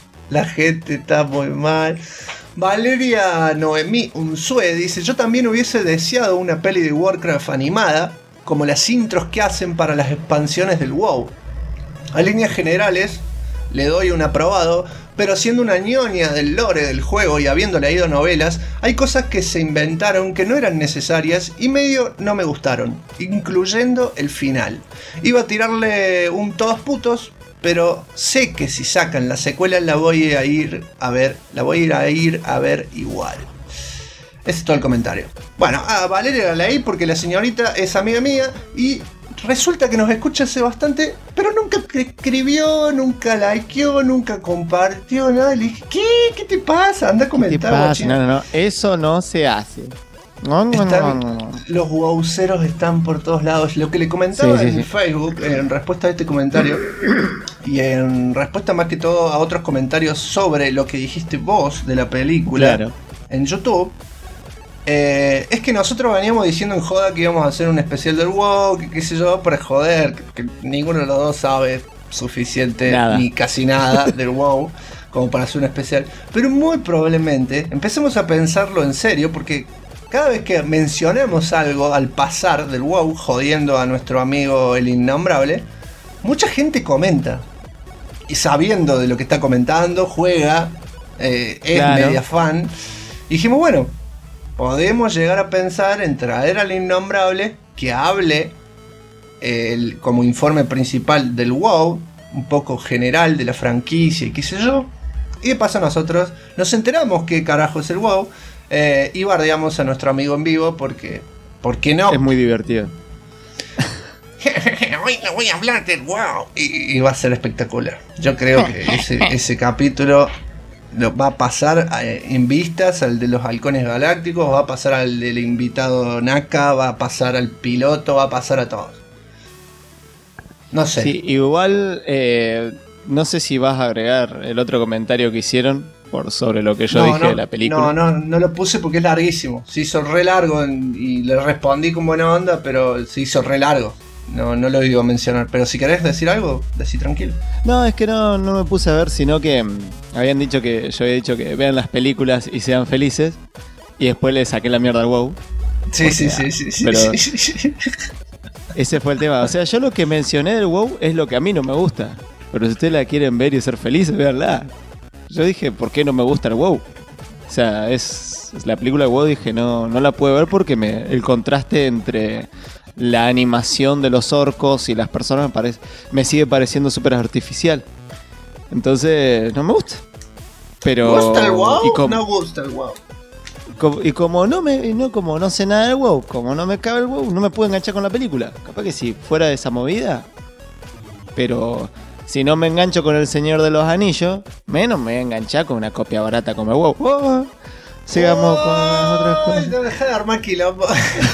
Valeria Noemí Unzue dice: yo también hubiese deseado una peli de Warcraft animada, como las intros que hacen para las expansiones del WoW. A líneas generales le doy un aprobado, pero siendo una ñoña del lore del juego y habiendo leído novelas, hay cosas que se inventaron que no eran necesarias y medio no me gustaron, incluyendo el final. Iba a tirarle un todos putos, pero sé que si sacan la secuela la voy a ir a ver igual. Ese es todo el comentario. Bueno, a Valeria la leí porque la señorita es amiga mía y resulta que nos escucha hace bastante, pero nunca escribió, nunca likeó, nunca compartió nada. Le dije, ¿qué te pasa? Anda a comentar. Guachín. No, eso no se hace. No. Los wowceros están por todos lados. Lo que le comentaba en Facebook, en respuesta a este comentario, y en respuesta más que todo a otros comentarios sobre lo que dijiste vos de la película en YouTube, es que nosotros veníamos diciendo en joda que íbamos a hacer un especial del WoW, que qué sé yo, para joder, que ninguno de los dos sabe suficiente ni casi nada del WoW como para hacer un especial. Pero muy probablemente empecemos a pensarlo en serio, porque cada vez que mencionemos algo al pasar del WoW, jodiendo a nuestro amigo el innombrable, mucha gente comenta. Y sabiendo de lo que está comentando, juega, es media fan. Y dijimos, bueno, podemos llegar a pensar en traer al innombrable que hable como informe principal del WoW, un poco general de la franquicia y qué sé yo. Y de paso nosotros nos enteramos qué carajo es el WoW. Y bardeamos a nuestro amigo en vivo porque... ¿Por qué no? Es muy divertido. Hoy no voy a hablar del WoW. Y va a ser espectacular. Yo creo que ese capítulo lo va a pasar en vistas al de los halcones galácticos, va a pasar al del invitado Naka, va a pasar al piloto, va a pasar a todos. No sé. Sí, igual no sé si vas a agregar el otro comentario que hicieron sobre lo que yo dije de la película. No lo puse porque es larguísimo. Se hizo re largo y le respondí con buena onda, pero se hizo re largo. No lo iba a mencionar. Pero si querés decir algo, decí tranquilo. No, es que no me puse a ver, sino que yo había dicho que vean las películas y sean felices. Y después le saqué la mierda al WoW. Sí. Pero ese fue el tema. O sea, yo lo que mencioné del WoW es lo que a mí no me gusta. Pero si ustedes la quieren ver y ser felices, véanla. Yo dije, ¿por qué no me gusta el WoW? O sea, es la película de WoW, dije, no la puedo ver porque el contraste entre la animación de los orcos y las personas me sigue pareciendo súper artificial. Entonces, no me gusta. Pero, ¿gusta el WoW? No gusta el WoW. Y como como no sé nada del WoW, como no me cabe el WoW, no me puedo enganchar con la película. Capaz que si fuera de esa movida, pero... Si no me engancho con El Señor de los Anillos, menos me voy a enganchar con una copia barata como el WoW. Sigamos con las otras cosas. No dejá de armar quilombo.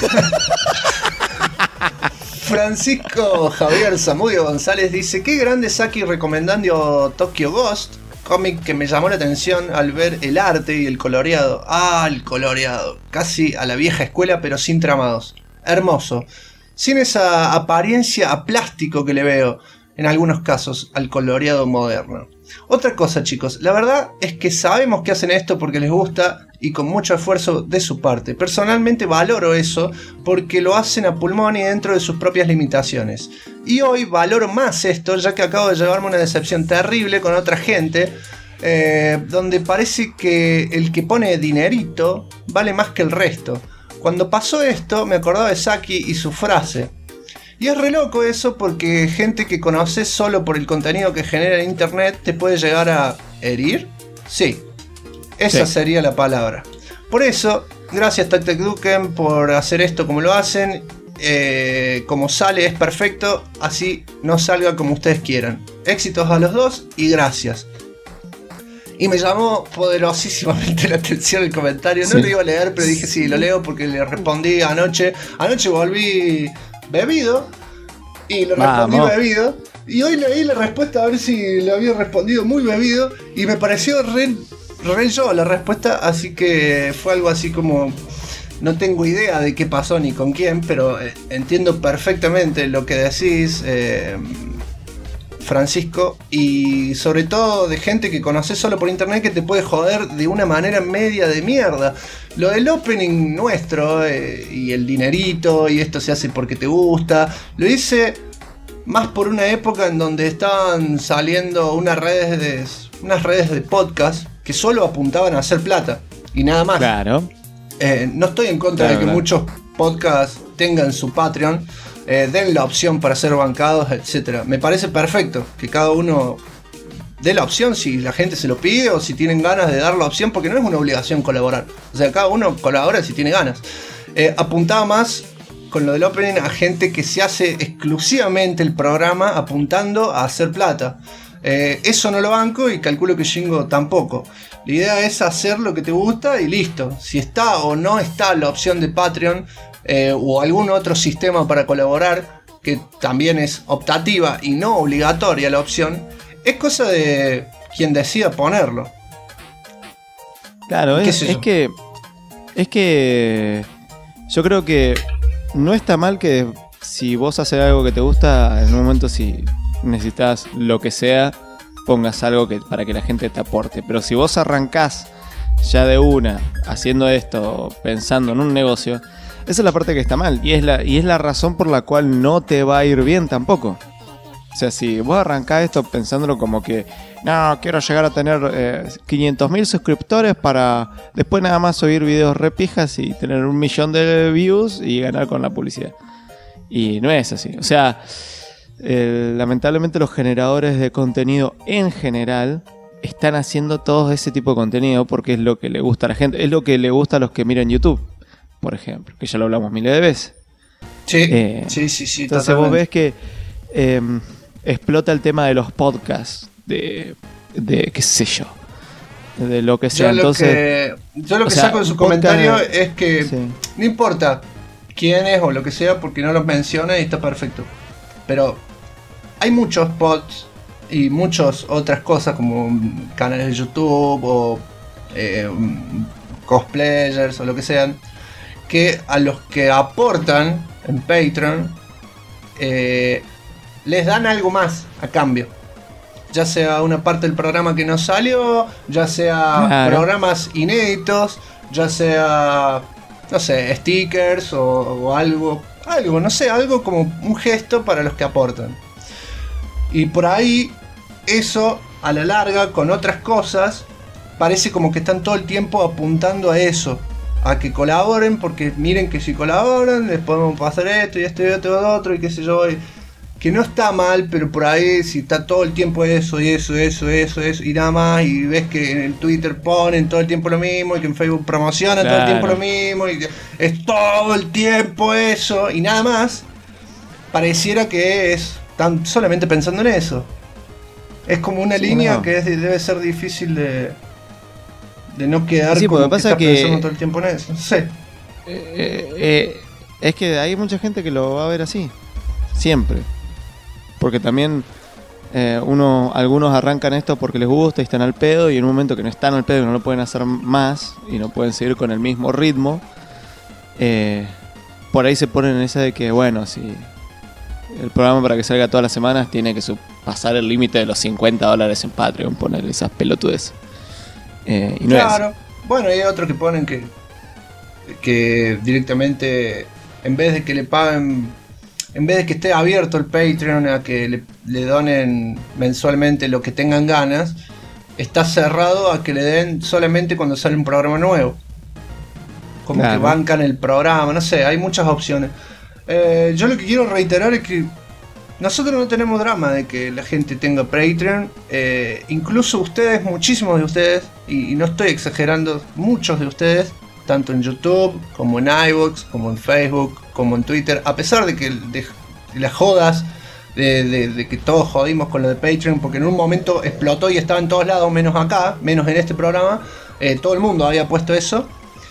Francisco Javier Zamudio González dice: qué grande Saki recomendando Tokyo Ghost, cómic que me llamó la atención al ver el arte y el coloreado. El coloreado. Casi a la vieja escuela, pero sin tramados. Hermoso. Sin esa apariencia a plástico que le veo en algunos casos al coloreado moderno. Otra cosa, chicos, la verdad es que sabemos que hacen esto porque les gusta y con mucho esfuerzo de su parte. Personalmente valoro eso porque lo hacen a pulmón y dentro de sus propias limitaciones. Y hoy valoro más esto ya que acabo de llevarme una decepción terrible con otra gente, donde parece que el que pone dinerito vale más que el resto. Cuando pasó esto me acordaba de Saki y su frase. Y es re loco eso porque gente que conoces solo por el contenido que genera en internet te puede llegar a herir. Sí, esa sería la palabra. Por eso, gracias Tactic Duken por hacer esto como lo hacen. Como sale es perfecto, así no salga como ustedes quieran. Éxitos a los dos y gracias. Y me llamó poderosísimamente la atención el comentario. No lo iba a leer, pero dije sí, lo leo porque le respondí anoche. Anoche volví bebido y le respondí bebido, y hoy leí la respuesta a ver si le había respondido muy bebido y me pareció re yo la respuesta, así que fue algo así como: no tengo idea de qué pasó ni con quién, pero entiendo perfectamente lo que decís, Francisco, y sobre todo de gente que conoces solo por internet que te puede joder de una manera media de mierda. Lo del opening nuestro y el dinerito y esto se hace porque te gusta, lo hice más por una época en donde estaban saliendo unas redes de podcast que solo apuntaban a hacer plata y nada más. Claro. No estoy en contra de que muchos podcasts tengan su Patreon, den la opción para ser bancados, etc. Me parece perfecto que cada uno dé la opción si la gente se lo pide o si tienen ganas de dar la opción, porque no es una obligación colaborar. O sea, cada uno colabora si tiene ganas. Apuntaba más con lo del opening a gente que se hace exclusivamente el programa apuntando a hacer plata. Eso no lo banco y calculo que Jingo tampoco. La idea es hacer lo que te gusta y listo. Si está o no está la opción de Patreon o algún otro sistema para colaborar, que también es optativa y no obligatoria la opción, es cosa de quien decida ponerlo. Claro, es que yo creo que no está mal que si vos haces algo que te gusta, en un momento si necesitas lo que sea, pongas algo para que la gente te aporte. Pero si vos arrancás ya de una haciendo esto, pensando en un negocio, esa es la parte que está mal. Y es la razón por la cual no te va a ir bien tampoco. O sea, si vos arrancás esto pensándolo como que no, quiero llegar a tener 500.000 suscriptores para después nada más subir videos repijas y tener 1 millón de views y ganar con la publicidad. Y no es así. O sea, lamentablemente los generadores de contenido en general están haciendo todo ese tipo de contenido porque es lo que le gusta a la gente. Es lo que le gusta a los que miran YouTube, por ejemplo, que ya lo hablamos miles de veces. Sí, sí. Entonces totalmente. Vos ves que explota el tema de los podcasts, de qué sé yo, de lo que sea. Yo lo que saco de su comentario es que no importa quién es o lo que sea, porque no los menciona y está perfecto. Pero hay muchos pods y muchas otras cosas como canales de YouTube o cosplayers o lo que sean, que a los que aportan en Patreon les dan algo más a cambio. Ya sea una parte del programa que no salió, ya sea programas inéditos, ya sea, no sé, stickers o algo, no sé, algo como un gesto para los que aportan. Y por ahí, eso a la larga, con otras cosas, parece como que están todo el tiempo apuntando a eso, a que colaboren, porque miren que si colaboran les podemos pasar esto y esto y otro y qué sé yo. Que no está mal, pero por ahí si está todo el tiempo eso y nada más, y ves que en Twitter ponen todo el tiempo lo mismo y que en Facebook promocionan todo el tiempo lo mismo y que es todo el tiempo eso y nada más, pareciera que están solamente pensando en eso. Es como una línea que debe ser difícil de no quedar como que está pensando todo el tiempo en eso. No sé. Es que hay mucha gente que lo va a ver así, siempre. Porque también algunos arrancan esto porque les gusta y están al pedo, y en un momento que no están al pedo y no lo pueden hacer más y no pueden seguir con el mismo ritmo, por ahí se ponen en esa de que, bueno, si el programa para que salga todas las semanas tiene que pasar el límite de los $50 en Patreon, ponerle esas pelotudes. Y no claro, bueno, hay otros que ponen que directamente, en vez de que le paguen, en vez de que esté abierto el Patreon a que le donen mensualmente lo que tengan ganas, está cerrado a que le den solamente cuando sale un programa nuevo. Como que bancan el programa, no sé, hay muchas opciones. Yo lo que quiero reiterar es que nosotros no tenemos drama de que la gente tenga Patreon. Incluso ustedes, muchísimos de ustedes, y no estoy exagerando, muchos de ustedes, tanto en YouTube, como en iVoox, como en Facebook, como en Twitter, a pesar de que de las jodas, de que todos jodimos con lo de Patreon, porque en un momento explotó y estaba en todos lados, menos acá, menos en este programa, todo el mundo había puesto eso.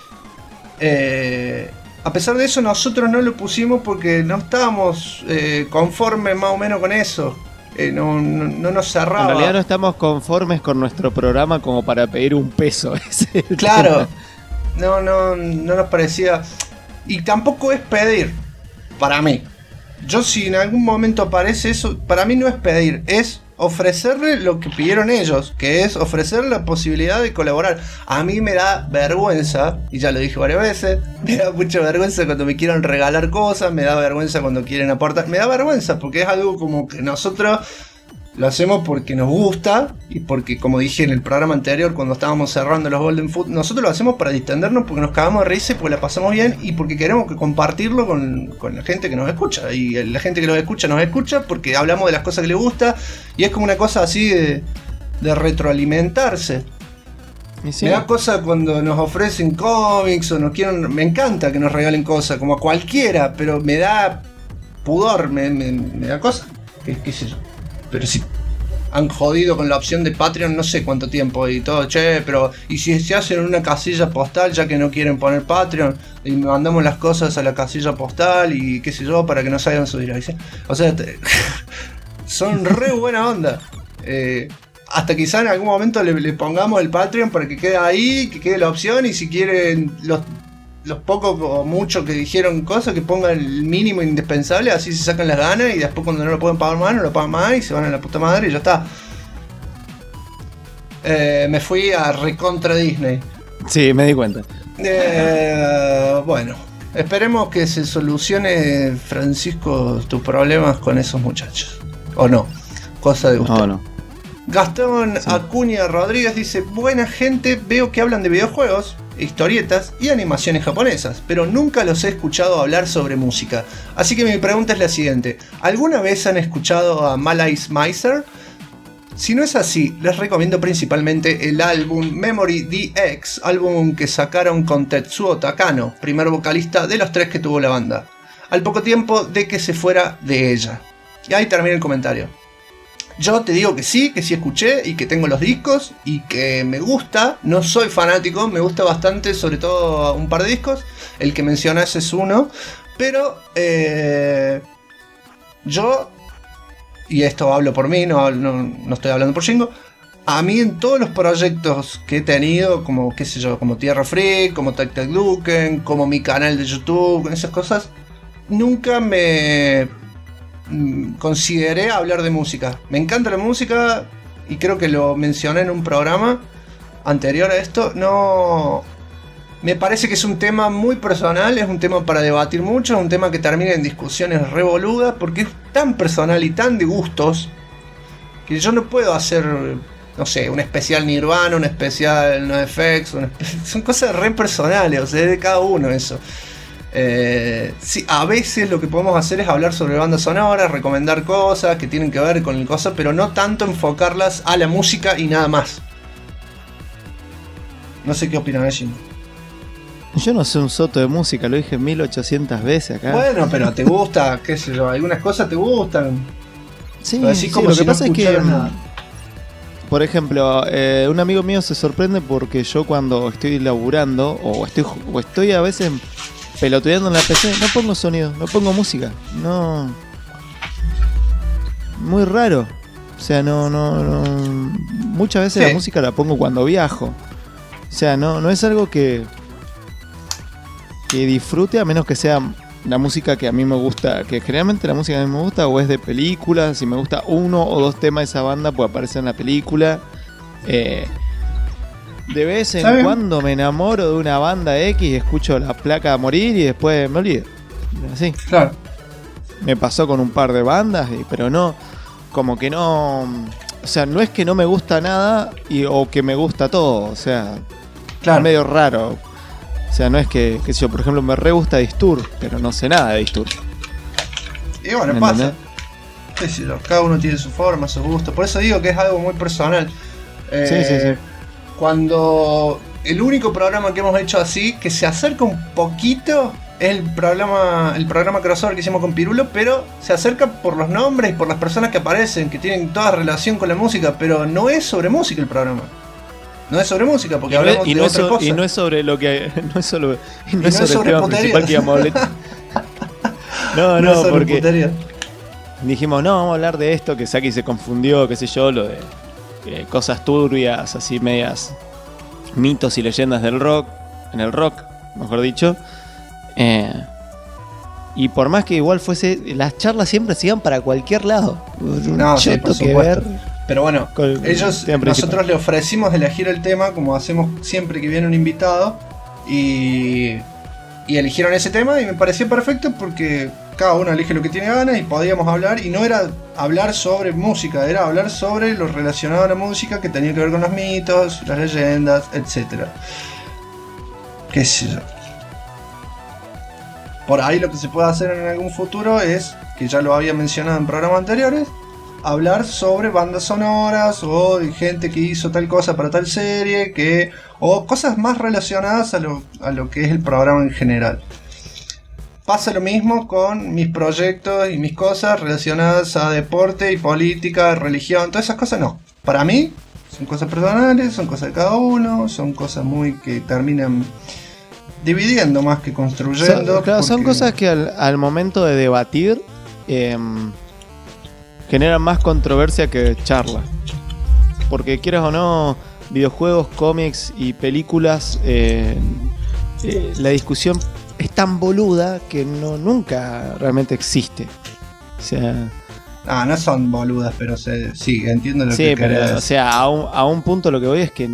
A pesar de eso, nosotros no lo pusimos porque no estábamos conformes más o menos con eso. No nos cerraba. En realidad no estamos conformes con nuestro programa como para pedir un peso. Claro. No nos parecía. Y tampoco es pedir, para mí. Yo si en algún momento aparece eso, para mí no es pedir, es ofrecerle lo que pidieron ellos, que es ofrecer la posibilidad de colaborar. A mí me da vergüenza, y ya lo dije varias veces, me da mucha vergüenza cuando me quieren regalar cosas, me da vergüenza cuando quieren aportar, me da vergüenza porque es algo como que nosotros lo hacemos porque nos gusta y porque, como dije en el programa anterior cuando estábamos cerrando los Golden Food, nosotros lo hacemos para distendernos porque nos cagamos de risa y porque la pasamos bien y porque queremos compartirlo con la gente que nos escucha, y la gente que nos escucha porque hablamos de las cosas que le gusta y es como una cosa así de retroalimentarse. Y sí. Me da cosa cuando nos ofrecen cómics o nos quieren. Me encanta que nos regalen cosas, como a cualquiera, pero me da pudor, me da cosa. ¿Qué sé yo? Pero si han jodido con la opción de Patreon no sé cuánto tiempo y todo, che, pero y si se hacen una casilla postal ya que no quieren poner Patreon y mandamos las cosas a la casilla postal y qué sé yo para que no salgan sus direcciones. O sea, son re buena onda. Hasta quizá en algún momento le pongamos el Patreon para que quede ahí, que quede la opción y si quieren los pocos o muchos que dijeron cosas, que pongan el mínimo indispensable, así se sacan las ganas y después cuando no lo pueden pagar más, no lo pagan más y se van a la puta madre y ya está. Me fui a recontra Disney. Sí, me di cuenta. Bueno, esperemos que se solucione, Francisco, tus problemas con esos muchachos. O no, cosa de usted. No. Gastón Acuña Rodríguez dice: buena gente, veo que hablan de videojuegos, historietas y animaciones japonesas, pero nunca los he escuchado hablar sobre música. Así que mi pregunta es la siguiente: ¿alguna vez han escuchado a Malaise Miser? Si no es así, les recomiendo principalmente el álbum Memory DX, álbum que sacaron con Tetsuo Takano, primer vocalista de los 3 que tuvo la banda, al poco tiempo de que se fuera de ella. Y ahí termina el comentario. Yo te digo que sí escuché y que tengo los discos y que me gusta. No soy fanático, me gusta bastante, sobre todo un par de discos. El que mencionas es uno. Pero yo, y esto hablo por mí, no estoy hablando por Shingo. A mí en todos los proyectos que he tenido, como qué sé yo, como Tierra Freak, como Tac Tac Duken, como mi canal de YouTube, con esas cosas, nunca me consideré hablar de música. Me encanta la música y creo que lo mencioné en un programa anterior a esto. No, me parece que es un tema muy personal, es un tema para debatir mucho, es un tema que termina en discusiones revoludas porque es tan personal y tan de gustos que yo no puedo hacer, no sé, un especial Nirvana, un especial NoFX, son cosas re personales, o sea, es de cada uno eso. Sí, a veces lo que podemos hacer es hablar sobre bandas sonoras, recomendar cosas que tienen que ver con el cosa, pero no tanto enfocarlas a la música y nada más. No sé qué opinan ellos. Yo no sé un soto de música, lo dije 1800 veces acá. Bueno, pero te gusta, qué sé yo, algunas cosas te gustan. Sí, así como lo si que no pasa es que, escucharas nada. por ejemplo, un amigo mío se sorprende porque yo cuando estoy laburando o estoy a veces pelotudeando en la PC, no pongo sonido, no pongo música, no, muy raro, o sea, no, muchas veces Sí. La música la pongo cuando viajo, o sea, no es algo que disfrute, a menos que sea la música que a mí me gusta, que generalmente la música que a mí me gusta o es de películas, si me gusta uno o dos temas de esa banda pues aparece en la película. De vez en cuando me enamoro de una banda X y escucho la placa a morir y después me olvido. Así. Claro. Me pasó con un par de bandas, pero no, como que no, o sea, no es que no me gusta nada o que me gusta todo, o sea, Claro. es medio raro. O sea, no es que yo, por ejemplo, me re gusta Disturbed, pero no sé nada de Disturbed. Y bueno, ¿Me pasa. entendés? Qué sé yo, cada uno tiene su forma, su gusto. Por eso digo que es algo muy personal. Sí. Cuando el único programa que hemos hecho así, que se acerca un poquito, es el programa crossover que hicimos con Pirulo, pero se acerca por los nombres y por las personas que aparecen, que tienen toda relación con la música, pero no es sobre música el programa. No es sobre música, porque hablamos de otra cosa. Y no es sobre lo que. No es sobre el sobre tema puterías. principal que íbamos a hablar. No, No es sobre porque putería. dijimos, no, vamos a hablar de esto, que Saki se confundió, qué sé yo, lo de cosas turbias, así medias mitos y leyendas del rock, en el rock, mejor dicho. Y por más que igual fuese, las charlas siempre se iban para cualquier lado. No, sí, por que supuesto. ver. Pero bueno, Con el ellos, tema principal. nosotros le ofrecimos elegir el tema como hacemos siempre que viene un invitado y eligieron ese tema y me pareció perfecto porque cada uno elige lo que tiene ganas y podíamos hablar y no era hablar sobre música, era hablar sobre lo relacionado a la música que tenía que ver con los mitos, las leyendas, etc. Qué sé yo. Por ahí lo que se puede hacer en algún futuro es, que ya lo había mencionado en programas anteriores, hablar sobre bandas sonoras o de gente que hizo tal cosa para tal serie, o cosas más relacionadas a lo que es el programa en general. Pasa lo mismo con mis proyectos y mis cosas relacionadas a deporte y política, religión, todas esas cosas no. Para mí son cosas personales, son cosas de cada uno, son cosas muy que terminan dividiendo más que construyendo. Son cosas que al momento de debatir generan más controversia que charla. Porque quieras o no, videojuegos, cómics y películas, la discusión es tan boluda que nunca realmente existe. O sea... no son boludas, pero sí, entiendo lo que querés. Sí, pero o sea, a un punto lo que voy es que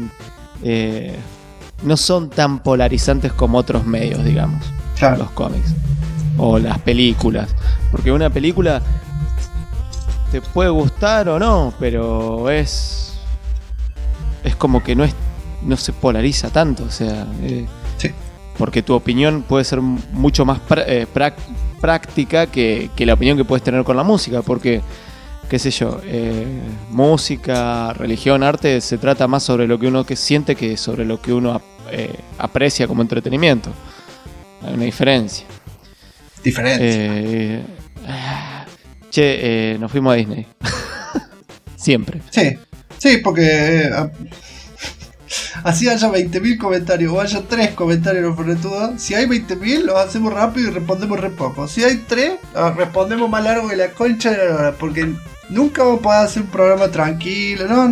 no son tan polarizantes como otros medios, digamos. Claro. Los cómics o las películas. Porque una película te puede gustar o no, pero es como que no se polariza tanto. O sea, sí. Porque tu opinión puede ser mucho más práctica que la opinión que puedes tener con la música. Porque, qué sé yo, música, religión, arte, se trata más sobre lo que uno siente que sobre lo que uno aprecia como entretenimiento. Hay una diferencia. Nos fuimos a Disney. Siempre. Sí, porque así haya 20.000 comentarios o haya 3 comentarios retudos, si hay 20.000 los hacemos rápido y respondemos re poco. Si hay 3, respondemos más largo que la concha de la hora, porque nunca vamos a poder hacer un programa tranquilo. No.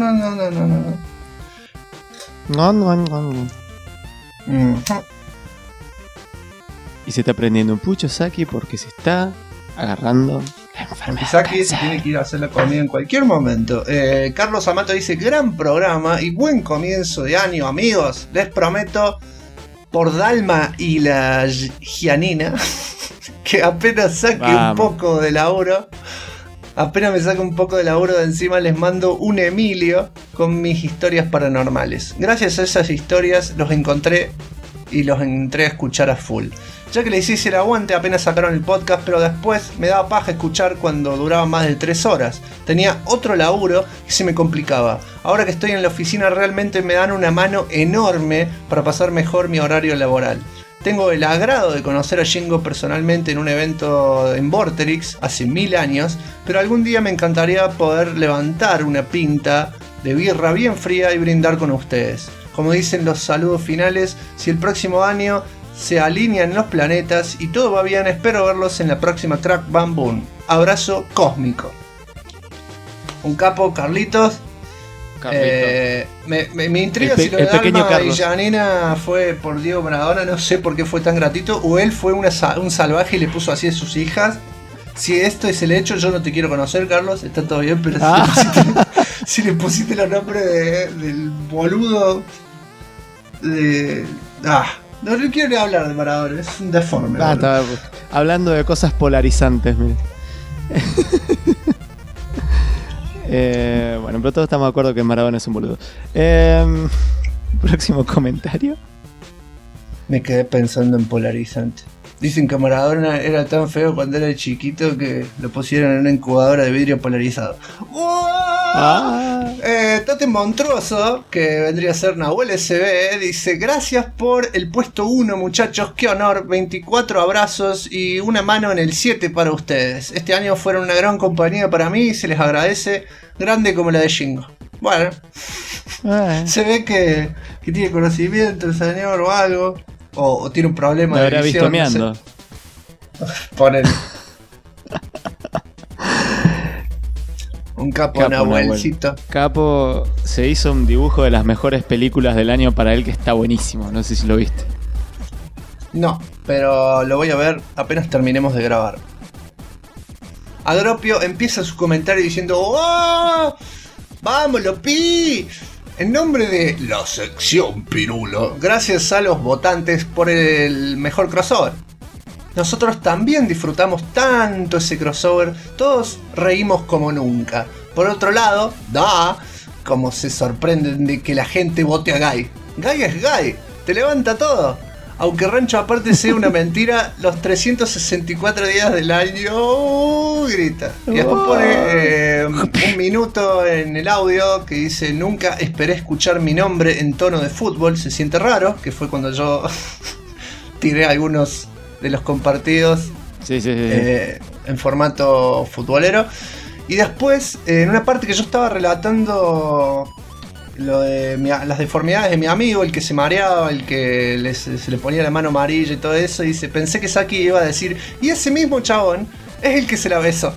Y se está prendiendo un pucho Saki porque se está agarrando la enfermedad. Saki se tiene que ir a hacer la comida en cualquier momento. Carlos Amato dice: gran programa y buen comienzo de año, amigos. Les prometo, por Dalma y la Gianina, que apenas saque un poco de laburo. Apenas me saque un poco de laburo de encima, les mando un Emilio con mis historias paranormales. Gracias a esas historias los encontré y los entré a escuchar a full. Ya que les hice el aguante, apenas sacaron el podcast, pero después me daba paja escuchar cuando duraba más de 3 horas. Tenía otro laburo y se me complicaba. Ahora que estoy en la oficina realmente me dan una mano enorme para pasar mejor mi horario laboral. Tengo el agrado de conocer a Jingo personalmente en un evento en Vorterix hace 1000 años, pero algún día me encantaría poder levantar una pinta de birra bien fría y brindar con ustedes. Como dicen los saludos finales, si el próximo año se alinean los planetas y todo va bien, espero verlos en la próxima Crack Bam Boom. Abrazo cósmico. Un capo, Carlitos. Me intriga si lo de Dalma y Janina fue por Diego Maradona. No sé por qué fue tan gratuito, o él fue un salvaje y le puso así a sus hijas. Si esto es el hecho, yo no te quiero conocer, Carlos. Está todo bien, pero si le pusiste los nombres del boludo no quiero ni hablar de Maradona, es un deforme. Hablando de cosas polarizantes, mire. Bueno, pero todos estamos de acuerdo que Maradona es un boludo. Próximo comentario. Me quedé pensando en polarizante. Dicen que Maradona era tan feo cuando era chiquito que lo pusieron en una incubadora de vidrio polarizado. Tate Montroso, que vendría a ser Nahuel SB, dice: gracias por el puesto 1, muchachos, qué honor, 24 abrazos y una mano en el 7 para ustedes. Este año fueron una gran compañía para mí y se les agradece, grande como la de Jingo. Bueno, se ve que tiene conocimiento el señor o algo, o tiene un problema de visión. No sé. Ponen un capo Nahuelcito. Capo se hizo un dibujo de las mejores películas del año para él que está buenísimo. No sé si lo viste. No, pero lo voy a ver apenas terminemos de grabar. Agropio empieza su comentario diciendo: ¡oh! ¡Vamos, Lopi! En nombre de la sección Pirulo, gracias a los votantes por el mejor crossover. Nosotros también disfrutamos tanto ese crossover, todos reímos como nunca. Por otro lado, como se sorprenden de que la gente vote a Guy. Guy es Guy, te levanta todo. Aunque Rancho Aparte sea una mentira, los 364 días del año, grita. Y después pone un minuto en el audio que dice: nunca esperé escuchar mi nombre en tono de fútbol, se siente raro, que fue cuando yo tiré algunos de los compartidos en formato futbolero. Y después, en una parte que yo estaba relatando lo de las deformidades de mi amigo, el que se mareaba, el que se le ponía la mano amarilla y todo eso, dice: pensé que Saki iba a decir, y ese mismo chabón es el que se la besó.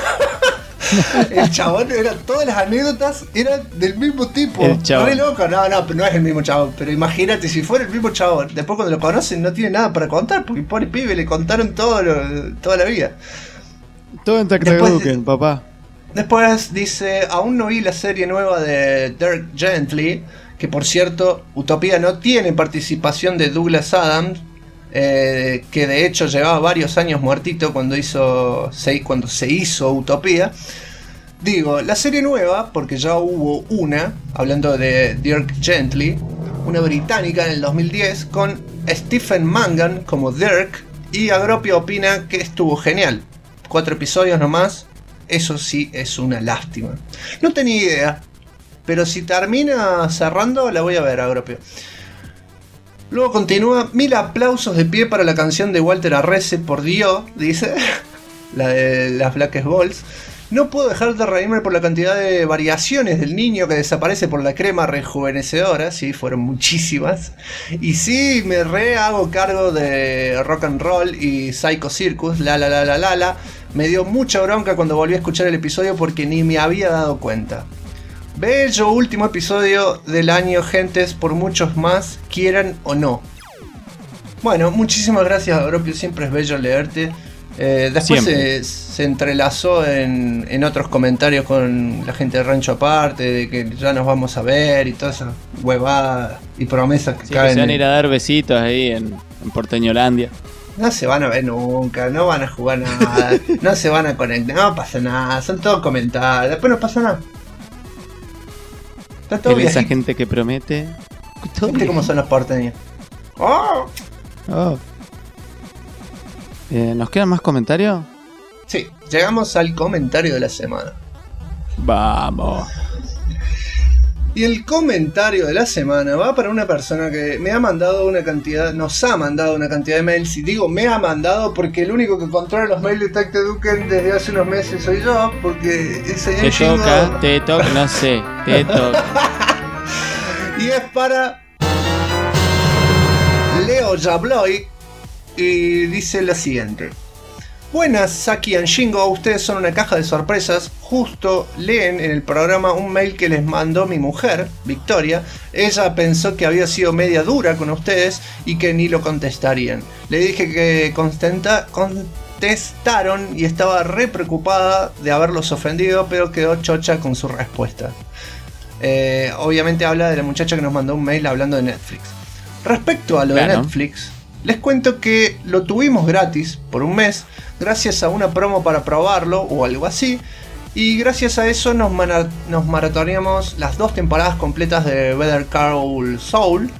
El chabón todas las anécdotas eran del mismo tipo. Re loco. No es el mismo chabón, pero imagínate si fuera el mismo chabón. Después cuando lo conocen no tiene nada para contar, porque pobre pibe le contaron toda la vida. Todo en Tactaduken, papá. Después dice: aún no vi la serie nueva de Dirk Gently, que por cierto, Utopía no tiene participación de Douglas Adams, que de hecho llevaba varios años muertito cuando se hizo Utopía. Digo, la serie nueva, porque ya hubo una, hablando de Dirk Gently, una británica en el 2010, con Stephen Mangan como Dirk, y Agropio opina que estuvo genial. 4 episodios nomás. Eso sí es una lástima. No tenía idea, pero si termina cerrando la voy a ver, Agropio. Luego continúa: 1000 aplausos de pie para la canción de Walter Arrese, por Dios, dice. La de las Black Balls. No puedo dejar de reírme por la cantidad de variaciones del niño que desaparece por la crema rejuvenecedora. Sí, fueron muchísimas. Y sí, me hago cargo de Rock and Roll y Psycho Circus, la. Me dio mucha bronca cuando volví a escuchar el episodio porque ni me había dado cuenta. Bello último episodio del año, gentes, por muchos más, quieran o no. Bueno, muchísimas gracias, Agropio, siempre es bello leerte. Después se entrelazó en otros comentarios con la gente de Rancho Aparte, de que ya nos vamos a ver y todas esas huevadas y promesas que caen. Que se van a ir a dar besitos ahí en Porteñolandia. No se van a ver nunca, no van a jugar nada, no se van a conectar, no pasa nada, son todos comentarios, después no pasa nada. Está todo bien. Esa gente que promete. ¿Viste cómo son los porteños? ¡Oh! ¿Nos quedan más comentarios? Sí, llegamos al comentario de la semana. Vamos. Y el comentario de la semana va para una persona que nos ha mandado una cantidad de mails. Y digo me ha mandado porque el único que controla los mails de Tactaduken desde hace unos meses soy yo, porque ese te toca, no sé, te toca. Y es para Leo Jabloy, y dice lo siguiente: buenas, Saki and Shingo, ustedes son una caja de sorpresas. Justo leen en el programa un mail que les mandó mi mujer, Victoria. Ella pensó que había sido media dura con ustedes y que ni lo contestarían. Le dije que contestaron y estaba re preocupada de haberlos ofendido, pero quedó chocha con su respuesta. Obviamente habla de la muchacha que nos mandó un mail hablando de Netflix. Respecto a lo de Netflix, les cuento que lo tuvimos gratis por un mes, gracias a una promo para probarlo o algo así. Y gracias a eso nos maratoneamos las 2 temporadas completas de Better Call Saul.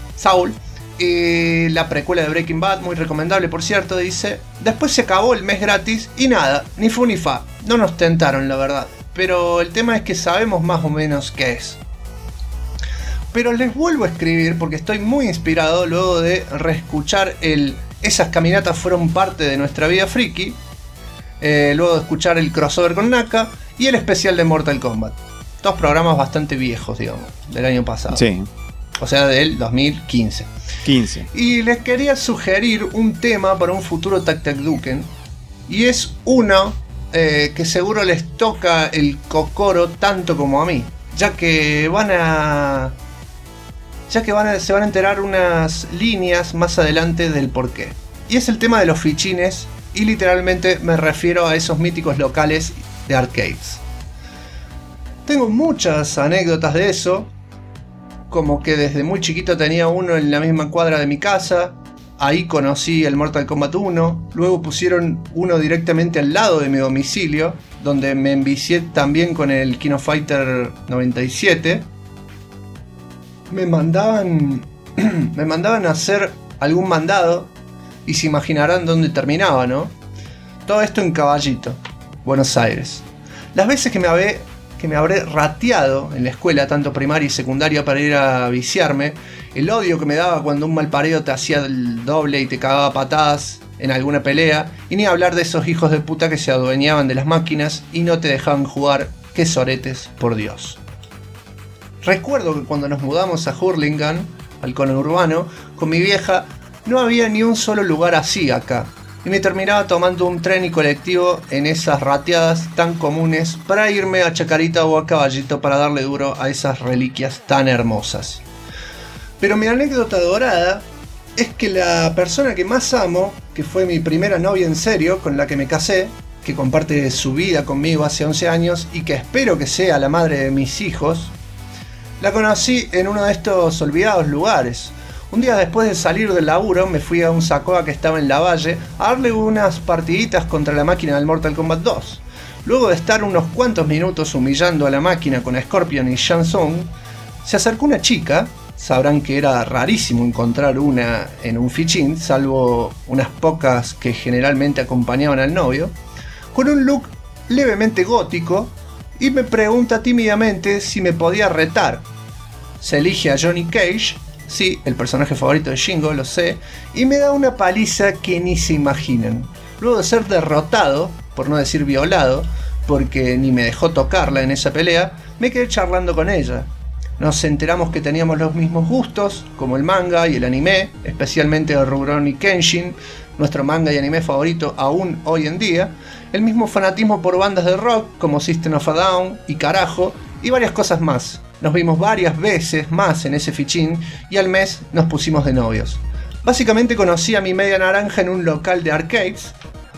Y la precuela de Breaking Bad, muy recomendable por cierto, dice. Después se acabó el mes gratis y nada, ni fu ni fa. No nos tentaron, la verdad. Pero el tema es que sabemos más o menos qué es. Pero les vuelvo a escribir porque estoy muy inspirado luego de reescuchar esas caminatas fueron parte de nuestra vida friki. Luego de escuchar el crossover con Naka y el especial de Mortal Kombat. 2 programas bastante viejos, digamos, del año pasado. Sí. O sea, del 2015. Y les quería sugerir un tema para un futuro Tactaduken. Y es uno que seguro les toca el cocoro tanto como a mí. Ya que se van a enterar unas líneas más adelante del porqué. Y es el tema de los fichines. Y literalmente me refiero a esos míticos locales de arcades. Tengo muchas anécdotas de eso. Como que desde muy chiquito tenía uno en la misma cuadra de mi casa. Ahí conocí el Mortal Kombat 1. Luego pusieron uno directamente al lado de mi domicilio, donde me envicié también con el King of Fighter 97. Me mandaban a hacer algún mandado y se imaginarán dónde terminaba, ¿no? Todo esto en Caballito, Buenos Aires. Las veces que me habré rateado en la escuela, tanto primaria y secundaria, para ir a viciarme, el odio que me daba cuando un malparido te hacía el doble y te cagaba patadas en alguna pelea, y ni hablar de esos hijos de puta que se adueñaban de las máquinas y no te dejaban jugar, qué soretes, por Dios. Recuerdo que cuando nos mudamos a Hurlingham, al conurbano, con mi vieja, no había ni un solo lugar así acá, y me terminaba tomando un tren y colectivo en esas rateadas tan comunes para irme a Chacarita o a Caballito para darle duro a esas reliquias tan hermosas. Pero mi anécdota dorada es que la persona que más amo, que fue mi primera novia en serio, con la que me casé, que comparte su vida conmigo hace 11 años y que espero que sea la madre de mis hijos, la conocí en uno de estos olvidados lugares. Un día después de salir del laburo me fui a un Sacoa que estaba en Lavalle a darle unas partiditas contra la máquina del Mortal Kombat 2. Luego de estar unos cuantos minutos humillando a la máquina con Scorpion y Shang Tsung, se acercó una chica. Sabrán que era rarísimo encontrar una en un fichín, salvo unas pocas que generalmente acompañaban al novio, con un look levemente gótico, y me pregunta tímidamente si me podía retar. Se elige a Johnny Cage, sí, el personaje favorito de Shingo, lo sé, y me da una paliza que ni se imaginan. Luego de ser derrotado, por no decir violado, porque ni me dejó tocarla en esa pelea, me quedé charlando con ella. Nos enteramos que teníamos los mismos gustos, como el manga y el anime, especialmente el Rurouni Kenshin, nuestro manga y anime favorito aún hoy en día, el mismo fanatismo por bandas de rock como System of a Down y Carajo, y varias cosas más. Nos vimos varias veces más en ese fichín y al mes nos pusimos de novios. Básicamente conocí a mi media naranja en un local de arcades.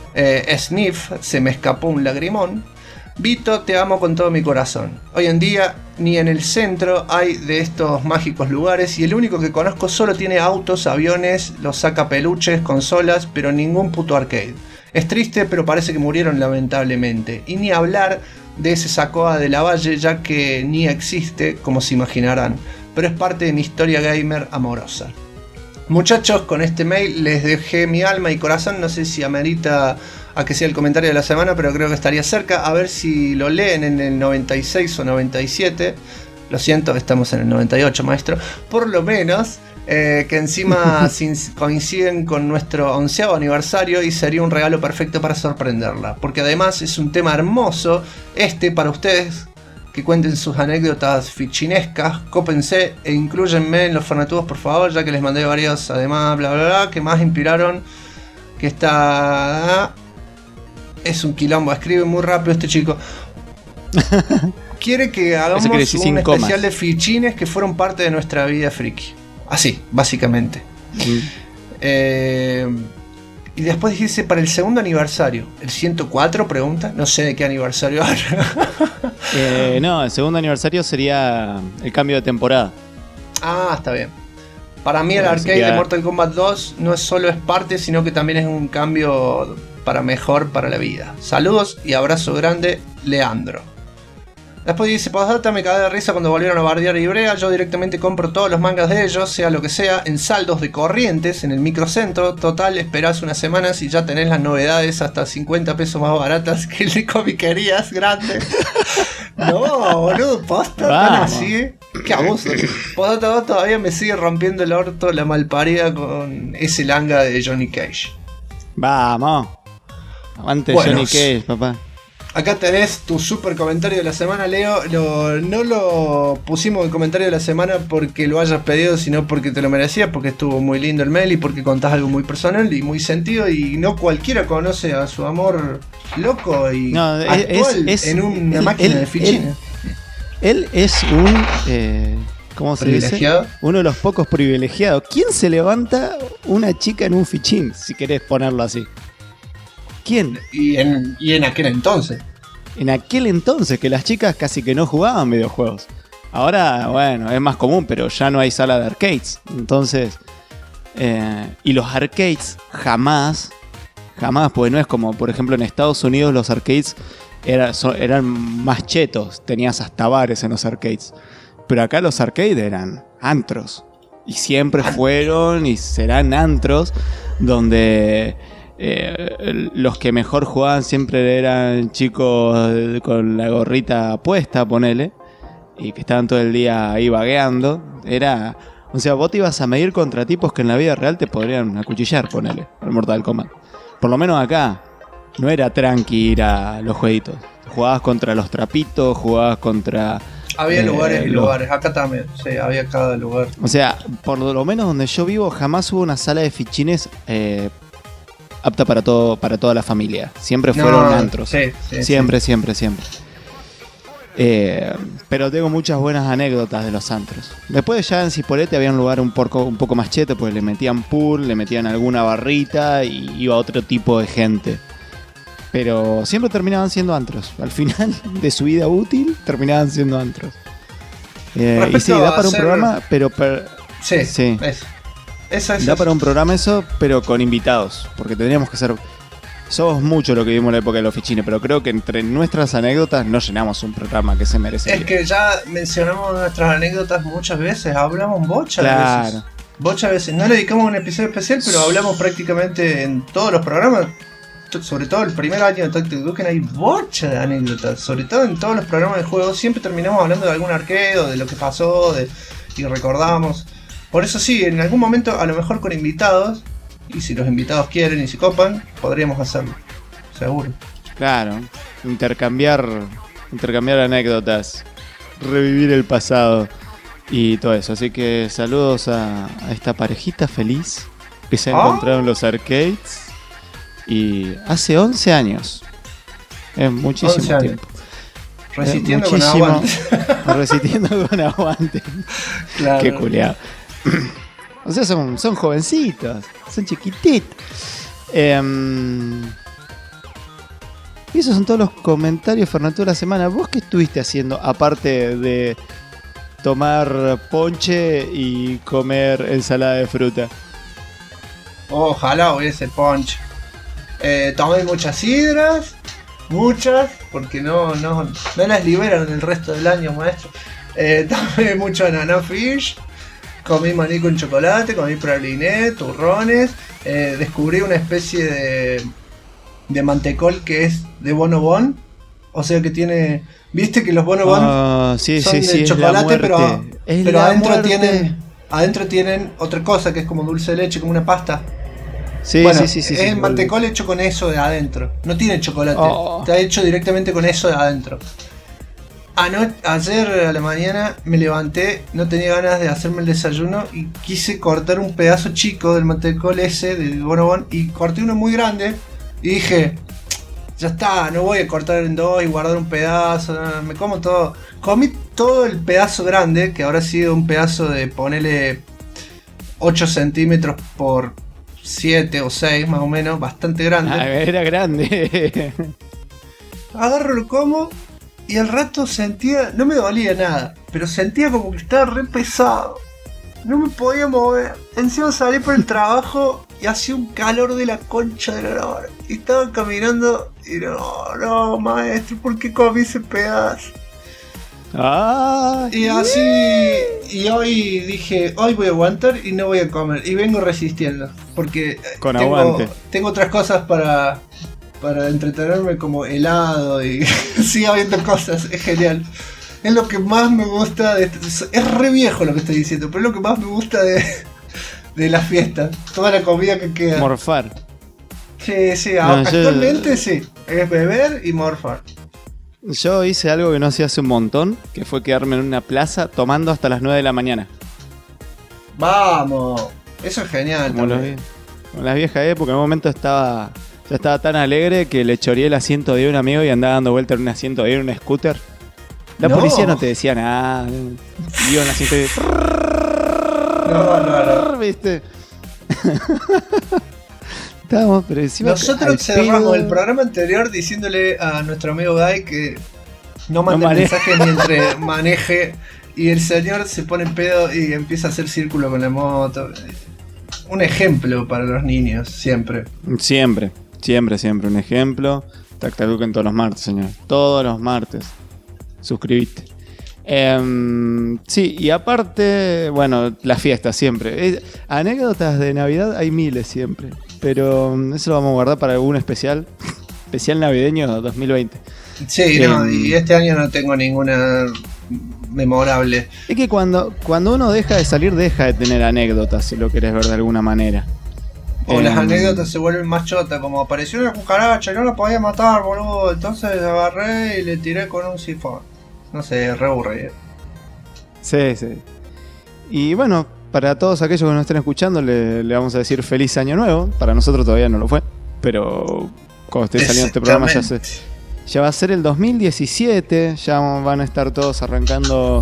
Sniff, se me escapó un lagrimón. Vito, te amo con todo mi corazón. Hoy en día ni en el centro hay de estos mágicos lugares y el único que conozco solo tiene autos, aviones, los sacapeluches, consolas, pero ningún puto arcade. Es triste, pero parece que murieron lamentablemente. Y ni hablar de ese Sacoa de Lavalle, ya que ni existe, como se imaginarán. Pero es parte de mi historia gamer amorosa. Muchachos, con este mail les dejé mi alma y corazón. No sé si amerita a que sea el comentario de la semana, pero creo que estaría cerca. A ver si lo leen en el 96 o 97. Lo siento, estamos en el 98, maestro. Por lo menos, que encima coinciden con nuestro 11º aniversario y sería un regalo perfecto para sorprenderla. Porque además es un tema hermoso para ustedes, que cuenten sus anécdotas fichinescas, cópense e inclúyenme en los fanatudos, por favor, ya que les mandé varios, además, bla bla bla, que más inspiraron. Que está... Es un quilombo, escribe muy rápido este chico. Quiere que hagamos un especial de fichines que fueron parte de nuestra vida friki. Así, básicamente. Y después dice para el segundo aniversario. ¿El 104? Pregunta. No sé de qué aniversario habla. No, el segundo aniversario sería el cambio de temporada. Ah, está bien. Para mí el arcade de Mortal Kombat 2 no es solo es parte, sino que también es un cambio para mejor para la vida. Saludos y abrazo grande, Leandro. Después dice, postdata, me cagué de risa cuando volvieron a bardear Ibrea. Yo directamente compro todos los mangas de ellos, sea lo que sea, en saldos de Corrientes, en el microcentro. Total, esperás unas semanas y ya tenés las novedades hasta 50 pesos más baratas que el de comiquerías grande. No, boludo, posta tan así. Qué abuso. Postdata 2 todavía me sigue rompiendo el orto la malparida con ese langa de Johnny Cage. Vamos. Aguante Johnny Cage, papá. Acá tenés tu super comentario de la semana, Leo. No lo pusimos en comentario de la semana porque lo hayas pedido, sino porque te lo merecías, porque estuvo muy lindo el mail y porque contás algo muy personal y muy sentido. Y no cualquiera conoce a su amor loco y actual en una máquina de fichines. Él es un... ¿cómo se dice? Uno de los pocos privilegiados. ¿Quién se levanta una chica en un fichín, si querés ponerlo así? ¿Quién? Y en aquel entonces. En aquel entonces, que las chicas casi que no jugaban videojuegos. Ahora, bueno, es más común, pero ya no hay sala de arcades. Entonces, y los arcades jamás, porque no es como, por ejemplo, en Estados Unidos los arcades eran más chetos. Tenías hasta bares en los arcades. Pero acá los arcades eran antros. Y siempre fueron y serán antros donde los que mejor jugaban siempre eran chicos con la gorrita puesta, ponele, y que estaban todo el día ahí vagueando. O sea, vos te ibas a medir contra tipos que en la vida real te podrían acuchillar, ponele, al Mortal Kombat. Por lo menos acá no era tranqui ir a los jueguitos. Jugabas contra los trapitos, jugabas contra... Había lugares y lugares, acá también, sí, había cada lugar. O sea, por lo menos donde yo vivo jamás hubo una sala de fichines apta para toda la familia. Siempre fueron antros. Sí, siempre. Pero tengo muchas buenas anécdotas de los antros. Después ya en Cipolletti había un lugar un poco más cheto, pues le metían pool, le metían alguna barrita y iba otro tipo de gente. Pero siempre terminaban siendo antros. Al final de su vida útil, terminaban siendo antros. Y sí, da para un programa, pero... Sí. Da para un programa eso, pero con invitados. Porque tendríamos que ser... Somos mucho lo que vimos en la época de los fichines, pero creo que entre nuestras anécdotas no llenamos un programa que se merece. Es que ya mencionamos nuestras anécdotas muchas veces. Hablamos muchas veces. Muchas veces. No le dedicamos un episodio especial, pero hablamos prácticamente en todos los programas. Sobre todo el primer año de Tactic Duken hay bocha de anécdotas, sobre todo en todos los programas de juegos siempre terminamos hablando de algún arcade o de lo que pasó y recordamos. Por eso sí, en algún momento a lo mejor con invitados, y si los invitados quieren y se copan, podríamos hacerlo, seguro. Claro, intercambiar anécdotas, revivir el pasado y todo eso. Así que saludos a esta parejita feliz que se ha encontrado en los arcades. Y hace 11 años. Es muchísimo tiempo. Resistiendo con aguante. Resistiendo con aguante. Claro. Qué culeado. O sea, son jovencitos. Son chiquititos. Y esos son todos los comentarios, Fernando, de la semana. ¿Vos qué estuviste haciendo? Aparte de tomar ponche y comer ensalada de fruta. Ojalá hubiese ponche. Tomé muchas sidras, porque no las liberan el resto del año, maestro. Tomé mucho banana fish, comí maní con chocolate, comí praliné, turrones, descubrí una especie de mantecol que es de bonobón, o sea que tiene, viste que los bonobón son de chocolate, pero adentro tienen otra cosa que es como dulce de leche, como una pasta. Sí. Es mantecol hecho con eso de adentro. No tiene chocolate. Está hecho directamente con eso de adentro. Ayer a la mañana me levanté, no tenía ganas de hacerme el desayuno y quise cortar un pedazo chico del mantecol ese, del bonobón, y corté uno muy grande y dije, ya está, no voy a cortar en dos y guardar un pedazo, me como todo. Comí todo el pedazo grande, que habrá sido un pedazo de, ponele 8 centímetros por 7 o 6 más o menos, bastante grande. Era grande. Agarro, lo como y al rato sentía, no me dolía nada, pero sentía como que estaba re pesado. No me podía mover. Encima salí por el trabajo y hacía un calor de la concha de la lora. Y estaba caminando y no, maestro, ¿por qué comí ese pedazo? Y así, y hoy dije, hoy voy a aguantar y no voy a comer. Y vengo resistiendo, porque tengo otras cosas para entretenerme, como helado y sigue habiendo cosas, es genial. Es lo que más me gusta es re viejo lo que estoy diciendo, pero es lo que más me gusta de las fiestas. Toda la comida que queda. Morfar. Sí, actualmente sí, es beber y morfar. Yo hice algo que no hacía hace un montón, que fue quedarme en una plaza tomando hasta las 9 de la mañana. ¡Vamos! Eso es genial. Como las viejas épocas, en un momento ya estaba tan alegre que le choreé el asiento de un amigo y andaba dando vuelta en un asiento de un scooter. La policía no te decía nada. Iba en el asiento de... No. ¿Viste? Pero nosotros cerramos el programa anterior diciéndole a nuestro amigo Guy que no mande mensajes mientras maneje, y el señor se pone en pedo y empieza a hacer círculo con la moto. Un ejemplo para los niños, siempre. Siempre, un ejemplo. Tactic Duken todos los martes, señor. Todos los martes. Suscribite. Sí, y aparte, bueno, las fiestas siempre. Anécdotas de Navidad hay miles siempre. Pero eso lo vamos a guardar para algún especial navideño 2020. Sí, no, y este año no tengo ninguna memorable. Es que cuando uno deja de salir, deja de tener anécdotas, si lo querés ver de alguna manera. O las anécdotas se vuelven más chotas, como apareció una cucaracha y no la podía matar, boludo. Entonces agarré y le tiré con un sifón. No sé, re aburrido. Sí. Y bueno, para todos aquellos que nos estén escuchando, le vamos a decir feliz año nuevo. Para nosotros todavía no lo fue, pero cuando esté saliendo este programa ya va a ser el 2017. Ya van a estar todos arrancando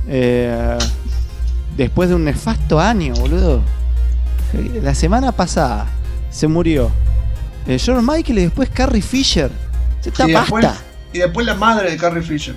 después de un nefasto año, boludo. La semana pasada se murió George Michael y después Carrie Fisher. Y después la madre de Carrie Fisher.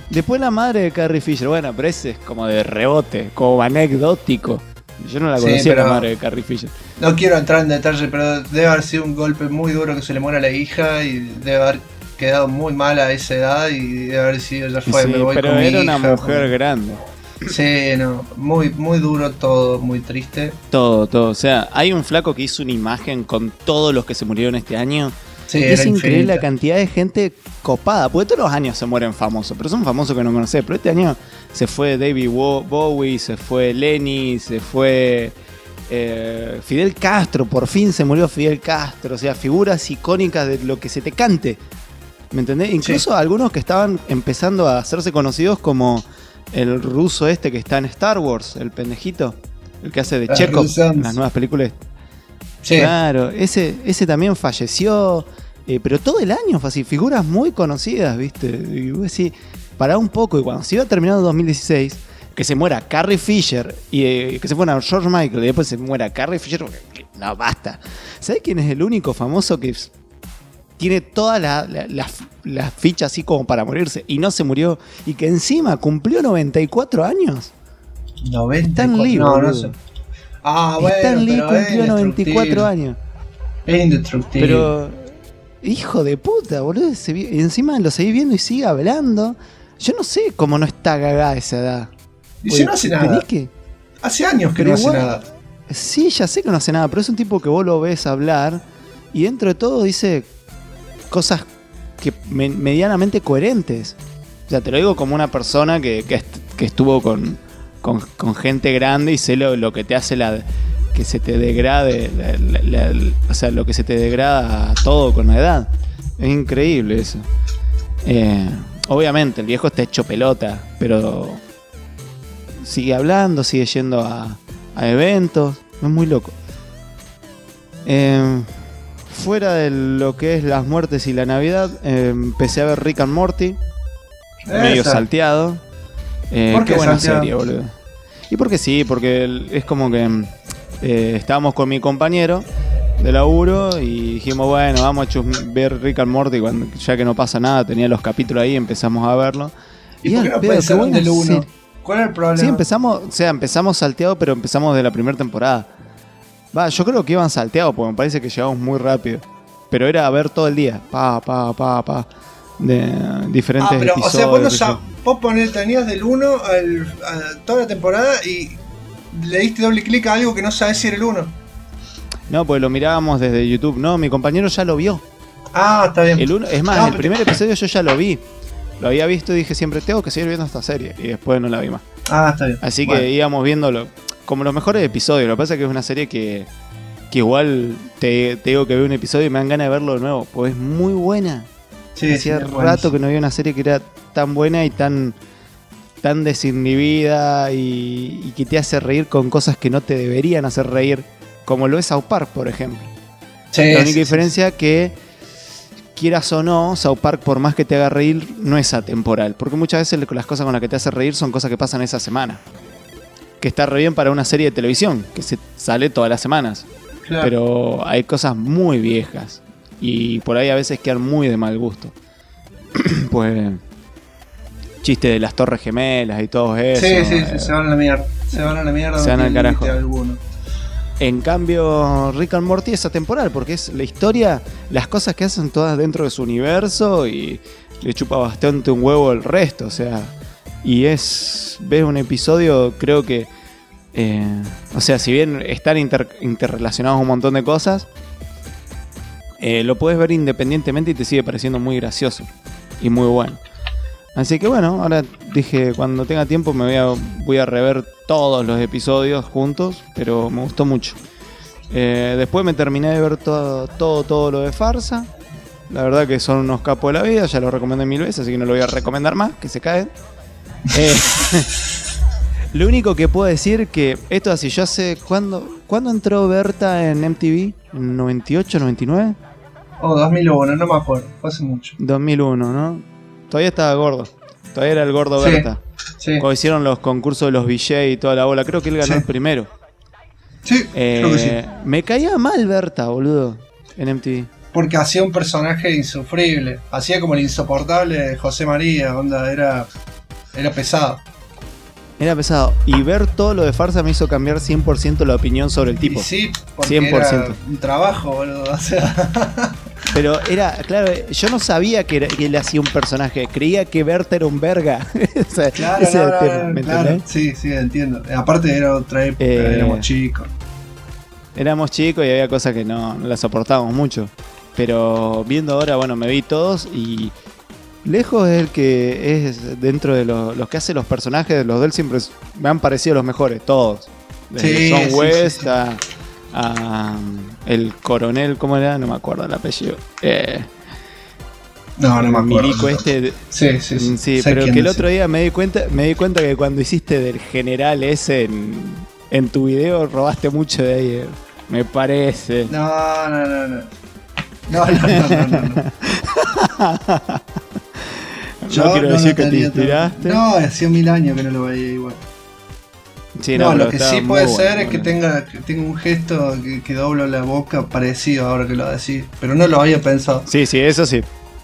Bueno, pero ese es como de rebote, como anecdótico. Yo no la conocía, la madre de Carrie Fisher. No quiero entrar en detalle, pero debe haber sido un golpe muy duro que se le muera a la hija y debe haber quedado muy mal a esa edad y debe haber sido, ya fue, me voy pero con mi era hija, una mujer grande. Sí, no, muy duro todo, muy triste. Todo. O sea, hay un flaco que hizo una imagen con todos los que se murieron este año. Sí, es increíble infinita. la cantidad de gente copada, porque todos los años se mueren famosos, pero son famosos que no conocés. Pero este año se fue David Bowie, se fue Lenny, se fue Fidel Castro, por fin se murió Fidel Castro. O sea, figuras icónicas de lo que se te cante. ¿Me entendés? Incluso algunos que estaban empezando a hacerse conocidos, como el ruso este que está en Star Wars, el pendejito, el que hace de Chekhov en las nuevas películas. Sí. Claro, ese también falleció, pero todo el año fue así, figuras muy conocidas, ¿viste? Y vos decís, pará un poco, y cuando se iba terminando 2016, que se muera Carrie Fisher, y que se fuera George Michael, y después se muera Carrie Fisher, no, basta. ¿Sabés quién es el único famoso que tiene todas las fichas así como para morirse, y no se murió, y que encima cumplió 94 años? 94 no sé. Bueno, Stan Lee cumplió 94 años. Es indestructible. Pero, hijo de puta, boludo. Encima lo seguí viendo y sigue hablando. Yo no sé cómo no está cagada esa edad. Y si no hace nada. Hace años que no hace nada. Sí, ya sé que no hace nada, pero es un tipo que vos lo ves hablar y dentro de todo dice cosas que medianamente coherentes. O sea, te lo digo como una persona que estuvo con gente grande y sé lo que te hace que se te degrade, o sea, lo que se te degrada todo con la edad. Es increíble eso. Obviamente, el viejo está hecho pelota, pero sigue hablando, sigue yendo a eventos. Es muy loco. Fuera de lo que es las muertes y la Navidad, empecé a ver Rick and Morty. Medio salteado. Qué buena serie, boludo. Y porque sí, porque es como que estábamos con mi compañero de laburo y dijimos, bueno, vamos a ver Rick and Morty, ya que no pasa nada, tenía los capítulos ahí, empezamos a verlo. ¿Y por qué no pensaron del 1? ¿Cuál es el problema? Sí, empezamos salteado, pero empezamos de la primera temporada. Yo creo que iban salteados, porque me parece que llegamos muy rápido. Pero era a ver todo el día, de diferentes episodios. O sea, vos tenías del 1 a toda la temporada y le diste doble clic a algo que no sabés si era el 1. No, pues lo mirábamos desde YouTube. No, mi compañero ya lo vio. Está bien. Es más, el primer episodio yo ya lo vi. Lo había visto y dije siempre, tengo que seguir viendo esta serie. Y después no la vi más. Está bien. Así que íbamos viéndolo como los mejores episodios. Lo que pasa es que es una serie que igual te digo que veo un episodio y me dan ganas de verlo de nuevo. Pues es muy buena. Sí, hacía rato que no había una serie que era tan buena y tan desinhibida y que te hace reír con cosas que no te deberían hacer reír, como lo es South Park, por ejemplo. La única diferencia que, quieras o no, South Park, por más que te haga reír, no es atemporal, porque muchas veces las cosas con las que te hace reír son cosas que pasan esa semana, que está re bien para una serie de televisión que se sale todas las semanas. Claro. Pero hay cosas muy viejas y por ahí a veces quedan muy de mal gusto. Pues chiste de las Torres Gemelas y todo eso. Sí, se van a la mierda. Se van al carajo. En cambio, Rick and Morty es atemporal porque es la historia, las cosas que hacen todas dentro de su universo y le chupa bastante un huevo el resto. O sea, Y ves un episodio, creo que... o sea, si bien están interrelacionados un montón de cosas, lo puedes ver independientemente y te sigue pareciendo muy gracioso y muy bueno. Así que bueno, ahora dije, cuando tenga tiempo voy a rever todos los episodios juntos, pero me gustó mucho. Después me terminé de ver todo lo de Farsa. La verdad que son unos capos de la vida, ya lo recomendé 1000 veces, así que no lo voy a recomendar más, que se caen. Lo único que puedo decir que esto así, yo hace... ¿Cuándo entró Berta en MTV? ¿En 98, 99? 2001, no me acuerdo, fue hace mucho. 2001, ¿no? Todavía estaba gordo. Todavía era el gordo Sí, Berta. sí. Cuando hicieron los concursos de los VJ y toda la bola, creo que él ganó Sí. el primero. Sí, creo que sí. Me caía mal Berta, boludo, en MTV. Porque hacía un personaje insufrible. Hacía como el insoportable de José María, onda, era pesado. Era pesado. Y ver todo lo de Farsa me hizo cambiar 100% la opinión sobre el tipo. Y sí, porque 100%. era un trabajo, boludo. O sea, Pero era, claro, yo no sabía que él hacía un personaje. Creía que Berta era un verga. O sea, claro, ese era el tema, ¿me claro. entendés? Sí, entiendo. Aparte era otra época, éramos chicos. Éramos chicos y había cosas que no las soportábamos mucho. Pero viendo ahora, bueno, me vi todos y lejos es el que es dentro de los que hace los personajes, los de él siempre me han parecido los mejores, todos. Desde Sí, John sí, West sí. a el coronel, ¿cómo era? No me acuerdo el apellido. No me acuerdo. Milico este. Sí. Sí, Sé pero quién que el es. otro día me di cuenta que cuando hiciste del general ese en tu video robaste mucho de ahí. Me parece. No. No quiero decir que te tenía inspiraste. No, hacía 1000 años que no lo veía igual. Sí, No, pero lo que estaba sí muy puede bueno, ser es que boludo. tenga un gesto que doblo la boca parecido ahora que lo decís, pero no lo había pensado. Sí, eso sí.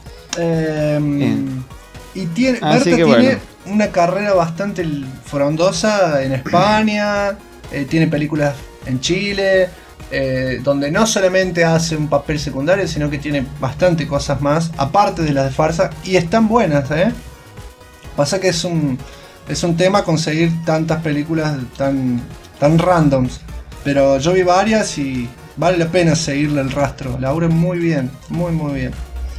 Y tiene, Así Berta que tiene bueno. una carrera bastante frondosa en España, tiene películas en Chile, donde no solamente hace un papel secundario, sino que tiene bastante cosas más, aparte de las de Farsa, y están buenas, Pasa que es un tema conseguir tantas películas tan randoms, pero yo vi varias y vale la pena seguirle el rastro, labura muy bien, muy bien.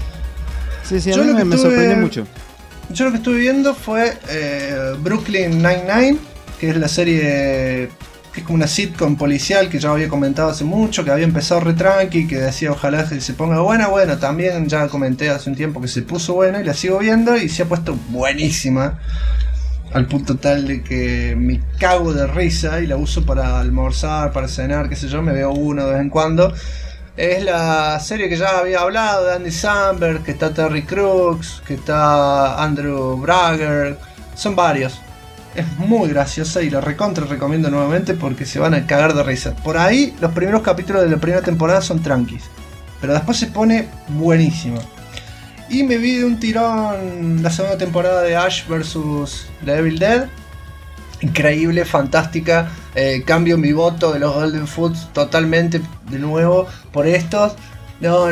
Sí, a Yo mí lo que me estuve- sorprendió mucho. Yo lo que estuve viendo fue Brooklyn Nine-Nine, que es la serie que es como una sitcom policial que ya había comentado hace mucho, que había empezado re tranqui, que decía ojalá que se ponga buena. Bueno, también ya comenté hace un tiempo que se puso buena y la sigo viendo y se ha puesto buenísima. Al punto tal de que me cago de risa y la uso para almorzar, para cenar, qué sé yo, me veo uno de vez en cuando. Es la serie que ya había hablado de Andy Samberg, que está Terry Crews, que está Andrew Brager, son varios. Es muy graciosa y la recontra recomiendo nuevamente porque se van a cagar de risa. Por ahí los primeros capítulos de la primera temporada son tranquis, pero después se pone buenísima. Y me vi de un tirón la segunda temporada de Ash vs. The Evil Dead. Increíble, fantástica. Cambio mi voto de los Golden Foods totalmente de nuevo por estos. No.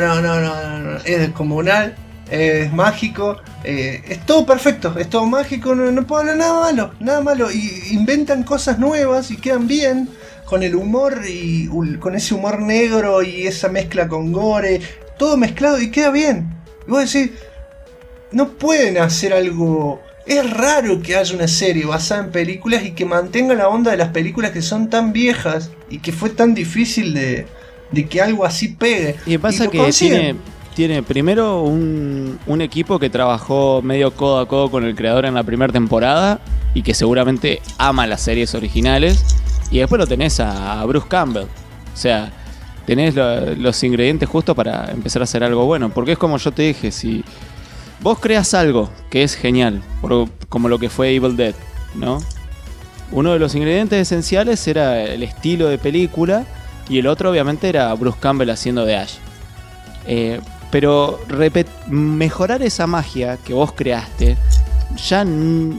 Es descomunal. Es mágico. Es todo perfecto. Es todo mágico. No puedo hablar nada malo. Y inventan cosas nuevas y quedan bien. Con el humor y con ese humor negro y esa mezcla con gore. Todo mezclado y queda bien. Y vos decís, no pueden hacer algo... Es raro que haya una serie basada en películas y que mantenga la onda de las películas que son tan viejas y que fue tan difícil de que algo así pegue. Y pasa lo que consiguen. tiene primero un equipo que trabajó medio codo a codo con el creador en la primera temporada y que seguramente ama las series originales. Y después lo tenés a Bruce Campbell. O sea, tenés los ingredientes justos para empezar a hacer algo bueno. Porque es como yo te dije, si vos creas algo que es genial, como lo que fue Evil Dead, ¿no? Uno de los ingredientes esenciales era el estilo de película y el otro obviamente era Bruce Campbell haciendo de Ash. Pero mejorar esa magia que vos creaste ya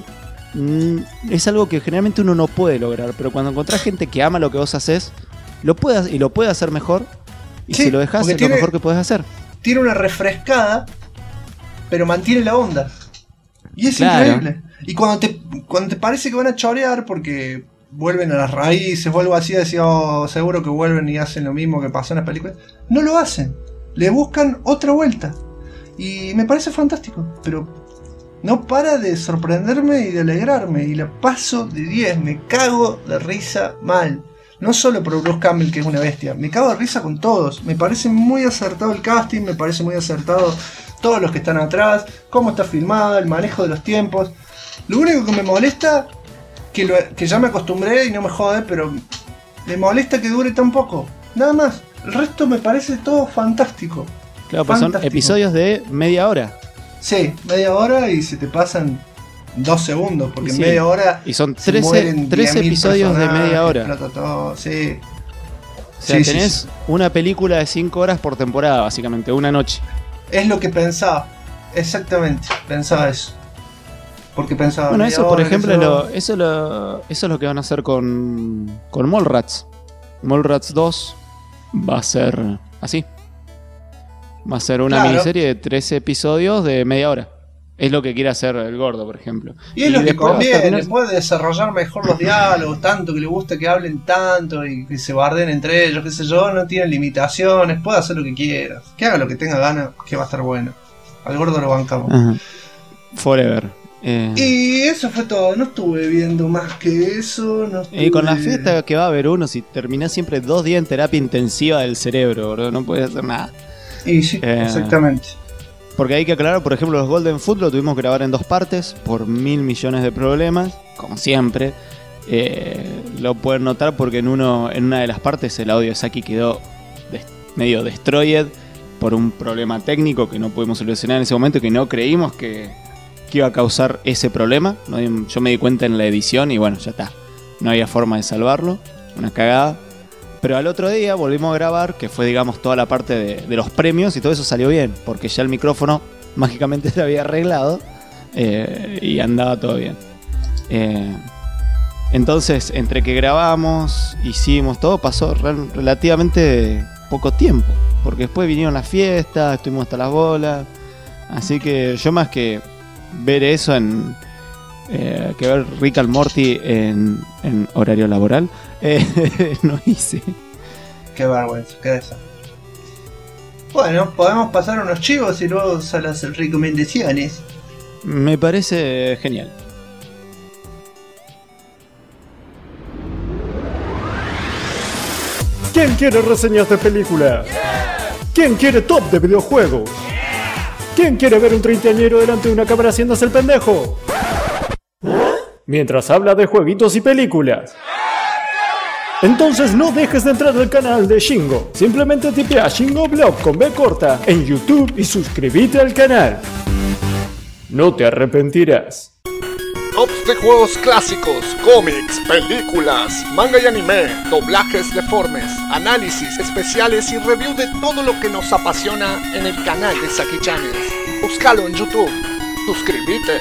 es algo que generalmente uno no puede lograr, pero cuando encontrás gente que ama lo que vos haces, lo puede hacer mejor, y Sí, si lo dejás porque es lo mejor que podés hacer. Tiene una refrescada, pero mantiene la onda. Y es Claro. increíble. Y cuando te parece que van a chorear porque vuelven a las raíces o algo así, decís, oh, seguro que vuelven y hacen lo mismo que pasó en las películas. No lo hacen. Le buscan otra vuelta. Y me parece fantástico. Pero no para de sorprenderme y de alegrarme. Y la paso de 10. Me cago de risa mal. No solo por Bruce Campbell, que es una bestia. Me cago de risa con todos. Me parece muy acertado el casting. Me parece muy acertado todos los que están atrás. Cómo está filmada, el manejo de los tiempos. Lo único que me molesta, que ya me acostumbré y no me jode, pero me molesta que dure tan poco. Nada más. El resto me parece todo fantástico. Claro, pues son episodios de media hora. Sí, media hora y se te pasan 2 segundos, porque sí, en media hora y son 13 episodios de media hora. Todo, sí. O sea, tenés una película de 5 horas por temporada, básicamente, una noche. Es lo que pensaba, exactamente, pensaba eso. Porque pensaba... Bueno, eso por ejemplo, eso es lo que van a hacer con Mallrats. Mallrats 2 va a ser así. Va a ser una miniserie de 13 episodios de media hora. Es lo que quiere hacer el gordo, por ejemplo. Y es lo que conviene, puede desarrollar mejor los diálogos, tanto que le gusta que hablen tanto y que se barden entre ellos, qué sé yo, no tienen limitaciones, puede hacer lo que quiera, que haga lo que tenga ganas, que va a estar bueno. Al gordo lo bancamos. Ajá. Forever. Y eso fue todo, no estuve viendo más que eso. No estuve... Y con la fiesta que va a haber uno, si terminás siempre 2 días en terapia intensiva del cerebro, bro, no puedes hacer nada. Y sí, exactamente. Porque hay que aclarar, por ejemplo, los Golden Foot lo tuvimos que grabar en 2 partes por 1000 millones de problemas, como siempre. Lo pueden notar porque en una de las partes el audio de Saki quedó medio destroyed por un problema técnico que no pudimos solucionar en ese momento, que no creímos que iba a causar ese problema. Yo me di cuenta en la edición y bueno, ya está. No había forma de salvarlo, una cagada. Pero al otro día volvimos a grabar, que fue, digamos, toda la parte de los premios, y todo eso salió bien, porque ya el micrófono mágicamente se había arreglado y andaba todo bien. Entonces, entre que grabamos, hicimos todo, pasó relativamente poco tiempo, porque después vinieron las fiestas, estuvimos hasta las bolas, así que yo más que ver eso que ver Rick and Morty en horario laboral, no hice. Qué vergüenza, qué desastre. Bueno, podemos pasar unos chivos y luego a las recomendaciones. Me parece genial. ¿Quién quiere reseñas de película? ¿Quién quiere top de videojuegos? ¿Quién quiere ver un treintañero delante de una cámara haciéndose el pendejo? Mientras habla de jueguitos y películas. Entonces no dejes de entrar al canal de Shingo. Simplemente tipea Shingo Blog con B corta en YouTube y suscríbete al canal. No te arrepentirás. Tops de juegos clásicos, cómics, películas, manga y anime, doblajes deformes, análisis especiales y review de todo lo que nos apasiona en el canal de Saki Channel. Búscalo en YouTube. Suscríbete.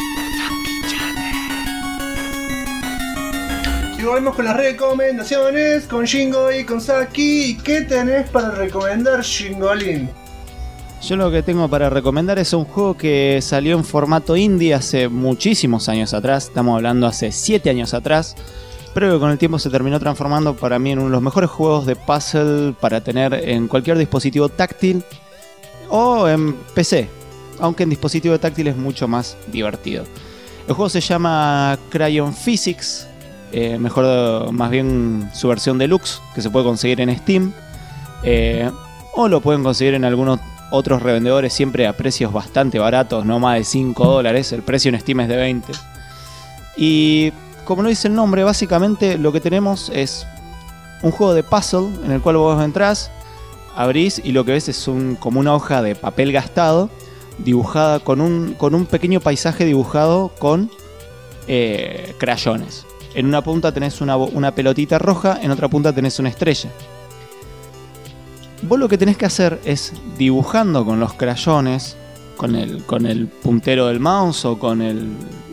Y volvemos con las recomendaciones con Shingo y con Saki. ¿Qué tenés para recomendar, Shingolin? Yo lo que tengo para recomendar es un juego que salió en formato indie hace muchísimos años atrás. Estamos hablando hace 7 años atrás. Pero que con el tiempo se terminó transformando para mí en uno de los mejores juegos de puzzle para tener en cualquier dispositivo táctil o en PC. Aunque en dispositivo táctil es mucho más divertido. El juego se llama Crayon Physics. Más bien su versión deluxe, que se puede conseguir en Steam. O lo pueden conseguir en algunos otros revendedores, siempre a precios bastante baratos, no más de $5. El precio en Steam es de 20. Y como lo dice el nombre, básicamente lo que tenemos es un juego de puzzle en el cual vos entrás, abrís y lo que ves es como una hoja de papel gastado dibujada con un pequeño paisaje dibujado con crayones. En una punta tenés una pelotita roja, en otra punta tenés una estrella. Vos lo que tenés que hacer es, dibujando con los crayones, con el puntero del mouse o con el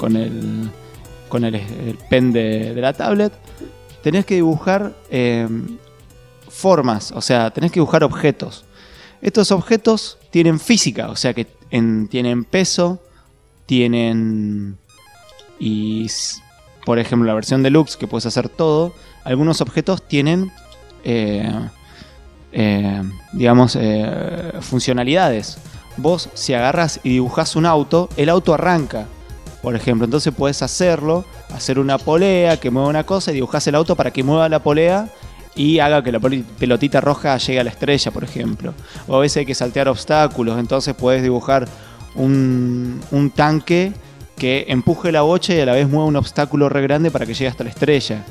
pen de la tablet, tenés que dibujar formas, o sea, tenés que dibujar objetos. Estos objetos tienen física, o sea que tienen peso, tienen Y por ejemplo, la versión deluxe, que puedes hacer todo, algunos objetos tienen funcionalidades. Vos, si agarras y dibujás un auto, el auto arranca, por ejemplo. Entonces puedes hacer una polea que mueva una cosa y dibujás el auto para que mueva la polea y haga que la pelotita roja llegue a la estrella, por ejemplo. O a veces hay que saltear obstáculos, entonces puedes dibujar un tanque que empuje la bocha y a la vez mueva un obstáculo re grande para que llegue hasta la estrella.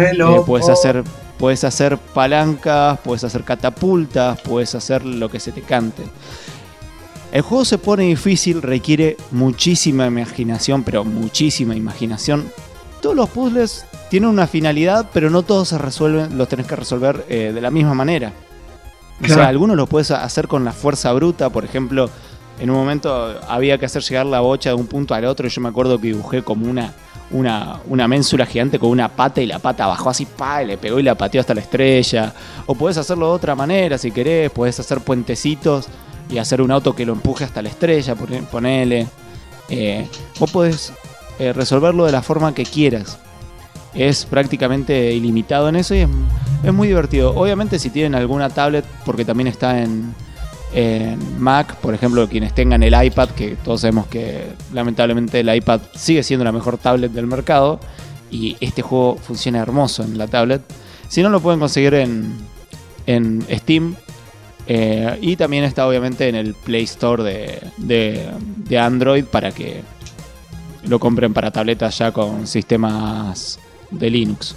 Puedes hacer palancas, puedes hacer catapultas, puedes hacer lo que se te cante. El juego se pone difícil, requiere muchísima imaginación, pero muchísima imaginación. Todos los puzzles tienen una finalidad, pero no todos se resuelven, los tenés que resolver de la misma manera. Claro. O sea, algunos los puedes hacer con la fuerza bruta. Por ejemplo, en un momento había que hacer llegar la bocha de un punto al otro y yo me acuerdo que dibujé como una ménsula gigante con una pata y la pata bajó así, y le pegó y la pateó hasta la estrella. O podés hacerlo de otra manera si querés, podés hacer puentecitos y hacer un auto que lo empuje hasta la estrella, ponele. Vos podés resolverlo de la forma que quieras. Es prácticamente ilimitado en eso y es muy divertido. Obviamente si tienen alguna tablet, porque también está en Mac, por ejemplo, quienes tengan el iPad, que todos sabemos que lamentablemente el iPad sigue siendo la mejor tablet del mercado y este juego funciona hermoso en la tablet. Si no, lo pueden conseguir en Steam. Y también está obviamente en el Play Store de Android para que lo compren para tabletas ya con sistemas de Linux.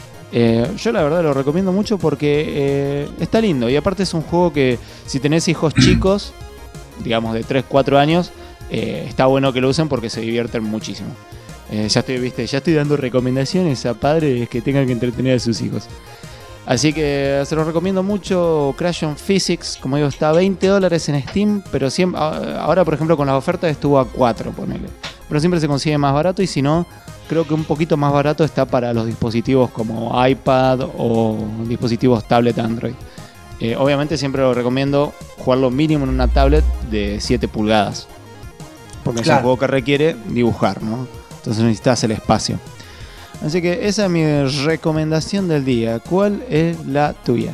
Yo la verdad lo recomiendo mucho porque está lindo. Y aparte es un juego que si tenés hijos chicos, digamos de 3-4 años, está bueno que lo usen porque se divierten muchísimo. Ya estoy dando recomendaciones a padres que tengan que entretener a sus hijos. Así que se los recomiendo mucho. Crayon Physics, como digo, está a $20 en Steam, pero siempre, ahora por ejemplo con las ofertas estuvo a 4, ponele. Pero siempre se consigue más barato y si no, creo que un poquito más barato está para los dispositivos como iPad o dispositivos tablet Android. Obviamente siempre lo recomiendo jugarlo mínimo en una tablet de 7 pulgadas. Porque es un juego que requiere dibujar, ¿no? Entonces necesitas el espacio. Así que esa es mi recomendación del día. ¿Cuál es la tuya?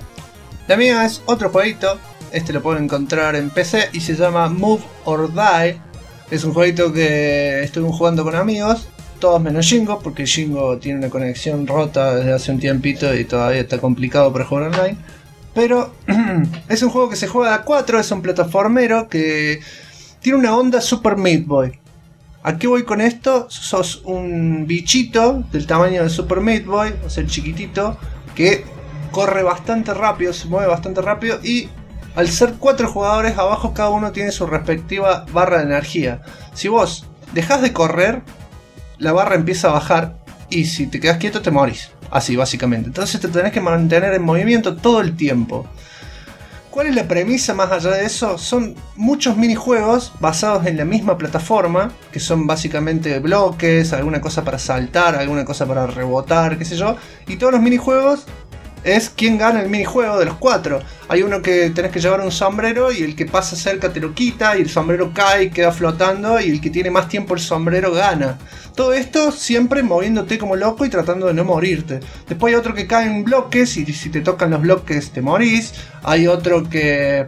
La mía es otro jueguito. Este lo pueden encontrar en PC y se llama Move or Die. Es un jueguito que estuvimos jugando con amigos, todos menos Shingo, porque Shingo tiene una conexión rota desde hace un tiempito y todavía está complicado para jugar online. Pero es un juego que se juega a 4, es un plataformero que tiene una onda Super Meat Boy. ¿A qué voy con esto? Sos un bichito del tamaño de Super Meat Boy, o sea, el chiquitito, que corre bastante rápido, se mueve bastante rápido y al ser 4 jugadores, abajo cada uno tiene su respectiva barra de energía. Si vos dejás de correr, la barra empieza a bajar y si te quedas quieto te morís. Así básicamente. Entonces te tenés que mantener en movimiento todo el tiempo. ¿Cuál es la premisa más allá de eso? Son muchos minijuegos basados en la misma plataforma, que son básicamente bloques, alguna cosa para saltar, alguna cosa para rebotar, qué sé yo. Y todos los minijuegos es quién gana el minijuego de los 4. Hay uno que tenés que llevar un sombrero y el que pasa cerca te lo quita y el sombrero cae y queda flotando y el que tiene más tiempo el sombrero gana. Todo esto siempre moviéndote como loco y tratando de no morirte. Después hay otro que cae en bloques y si te tocan los bloques te morís. Hay otro que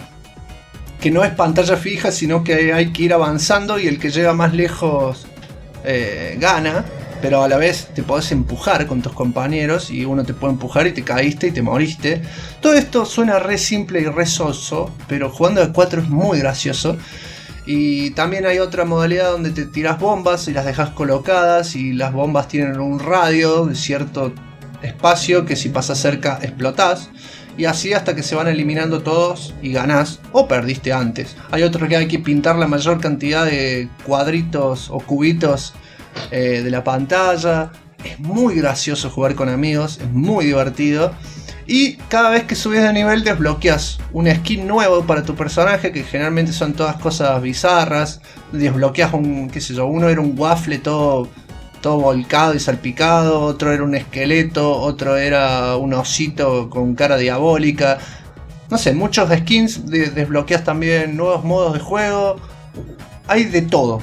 no es pantalla fija, sino que hay que ir avanzando y el que llega más lejos gana. Pero a la vez te podés empujar con tus compañeros y uno te puede empujar y te caíste y te moriste. Todo esto suena re simple y re soso, pero jugando de 4 es muy gracioso. Y también hay otra modalidad donde te tiras bombas y las dejas colocadas y las bombas tienen un radio de cierto espacio que si pasas cerca explotás. Y así hasta que se van eliminando todos y ganás o perdiste antes. Hay otro que hay que pintar la mayor cantidad de cuadritos o cubitos de la pantalla. Es muy gracioso jugar con amigos, es muy divertido. Y cada vez que subes de nivel desbloqueas un skin nuevo para tu personaje, que generalmente son todas cosas bizarras. Desbloqueas un, qué sé yo, uno era un waffle todo volcado y salpicado, otro era un esqueleto, otro era un osito con cara diabólica. No sé, muchos skins, desbloqueas también nuevos modos de juego. Hay de todo.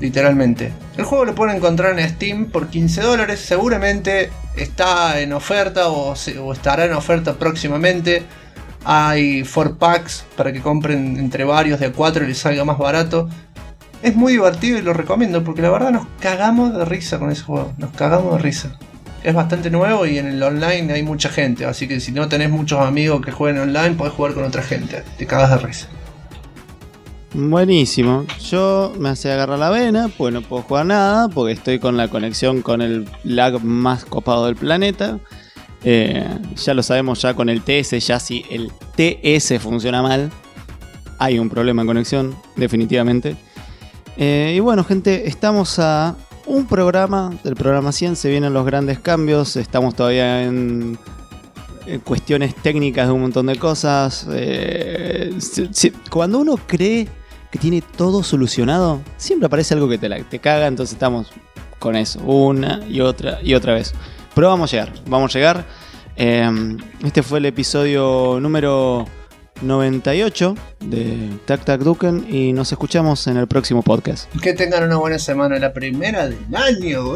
literalmente. El juego lo pueden encontrar en Steam por $15, seguramente está en oferta o estará en oferta próximamente. Hay 4-packs para que compren entre varios de 4 y les salga más barato. Es muy divertido y lo recomiendo porque la verdad nos cagamos de risa con ese juego. Nos cagamos de risa. Es bastante nuevo y en el online hay mucha gente. Así que si no tenés muchos amigos que jueguen online, podés jugar con otra gente. Te cagas de risa. Buenísimo. Yo me hace agarrar la vena, pues no puedo jugar nada, porque estoy con la conexión con el lag más copado del planeta. Ya lo sabemos ya con el TS, ya si el TS funciona mal, hay un problema en conexión, definitivamente. Y bueno, gente, estamos a un programa, del programa 100, se vienen los grandes cambios, estamos todavía en cuestiones técnicas de un montón de cosas. Cuando uno cree que tiene todo solucionado, siempre aparece algo que te caga, entonces estamos con eso, una y otra vez. Pero vamos a llegar. Este fue el episodio número 98 de Tac Tac Duken y nos escuchamos en el próximo podcast. Que tengan una buena semana, la primera del año.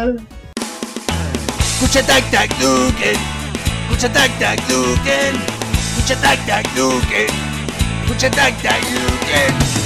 Escucha Tac Tac Duken, escucha Tac Tac Duken, escucha Tac Tac Duken, escucha Tac Tac Duken.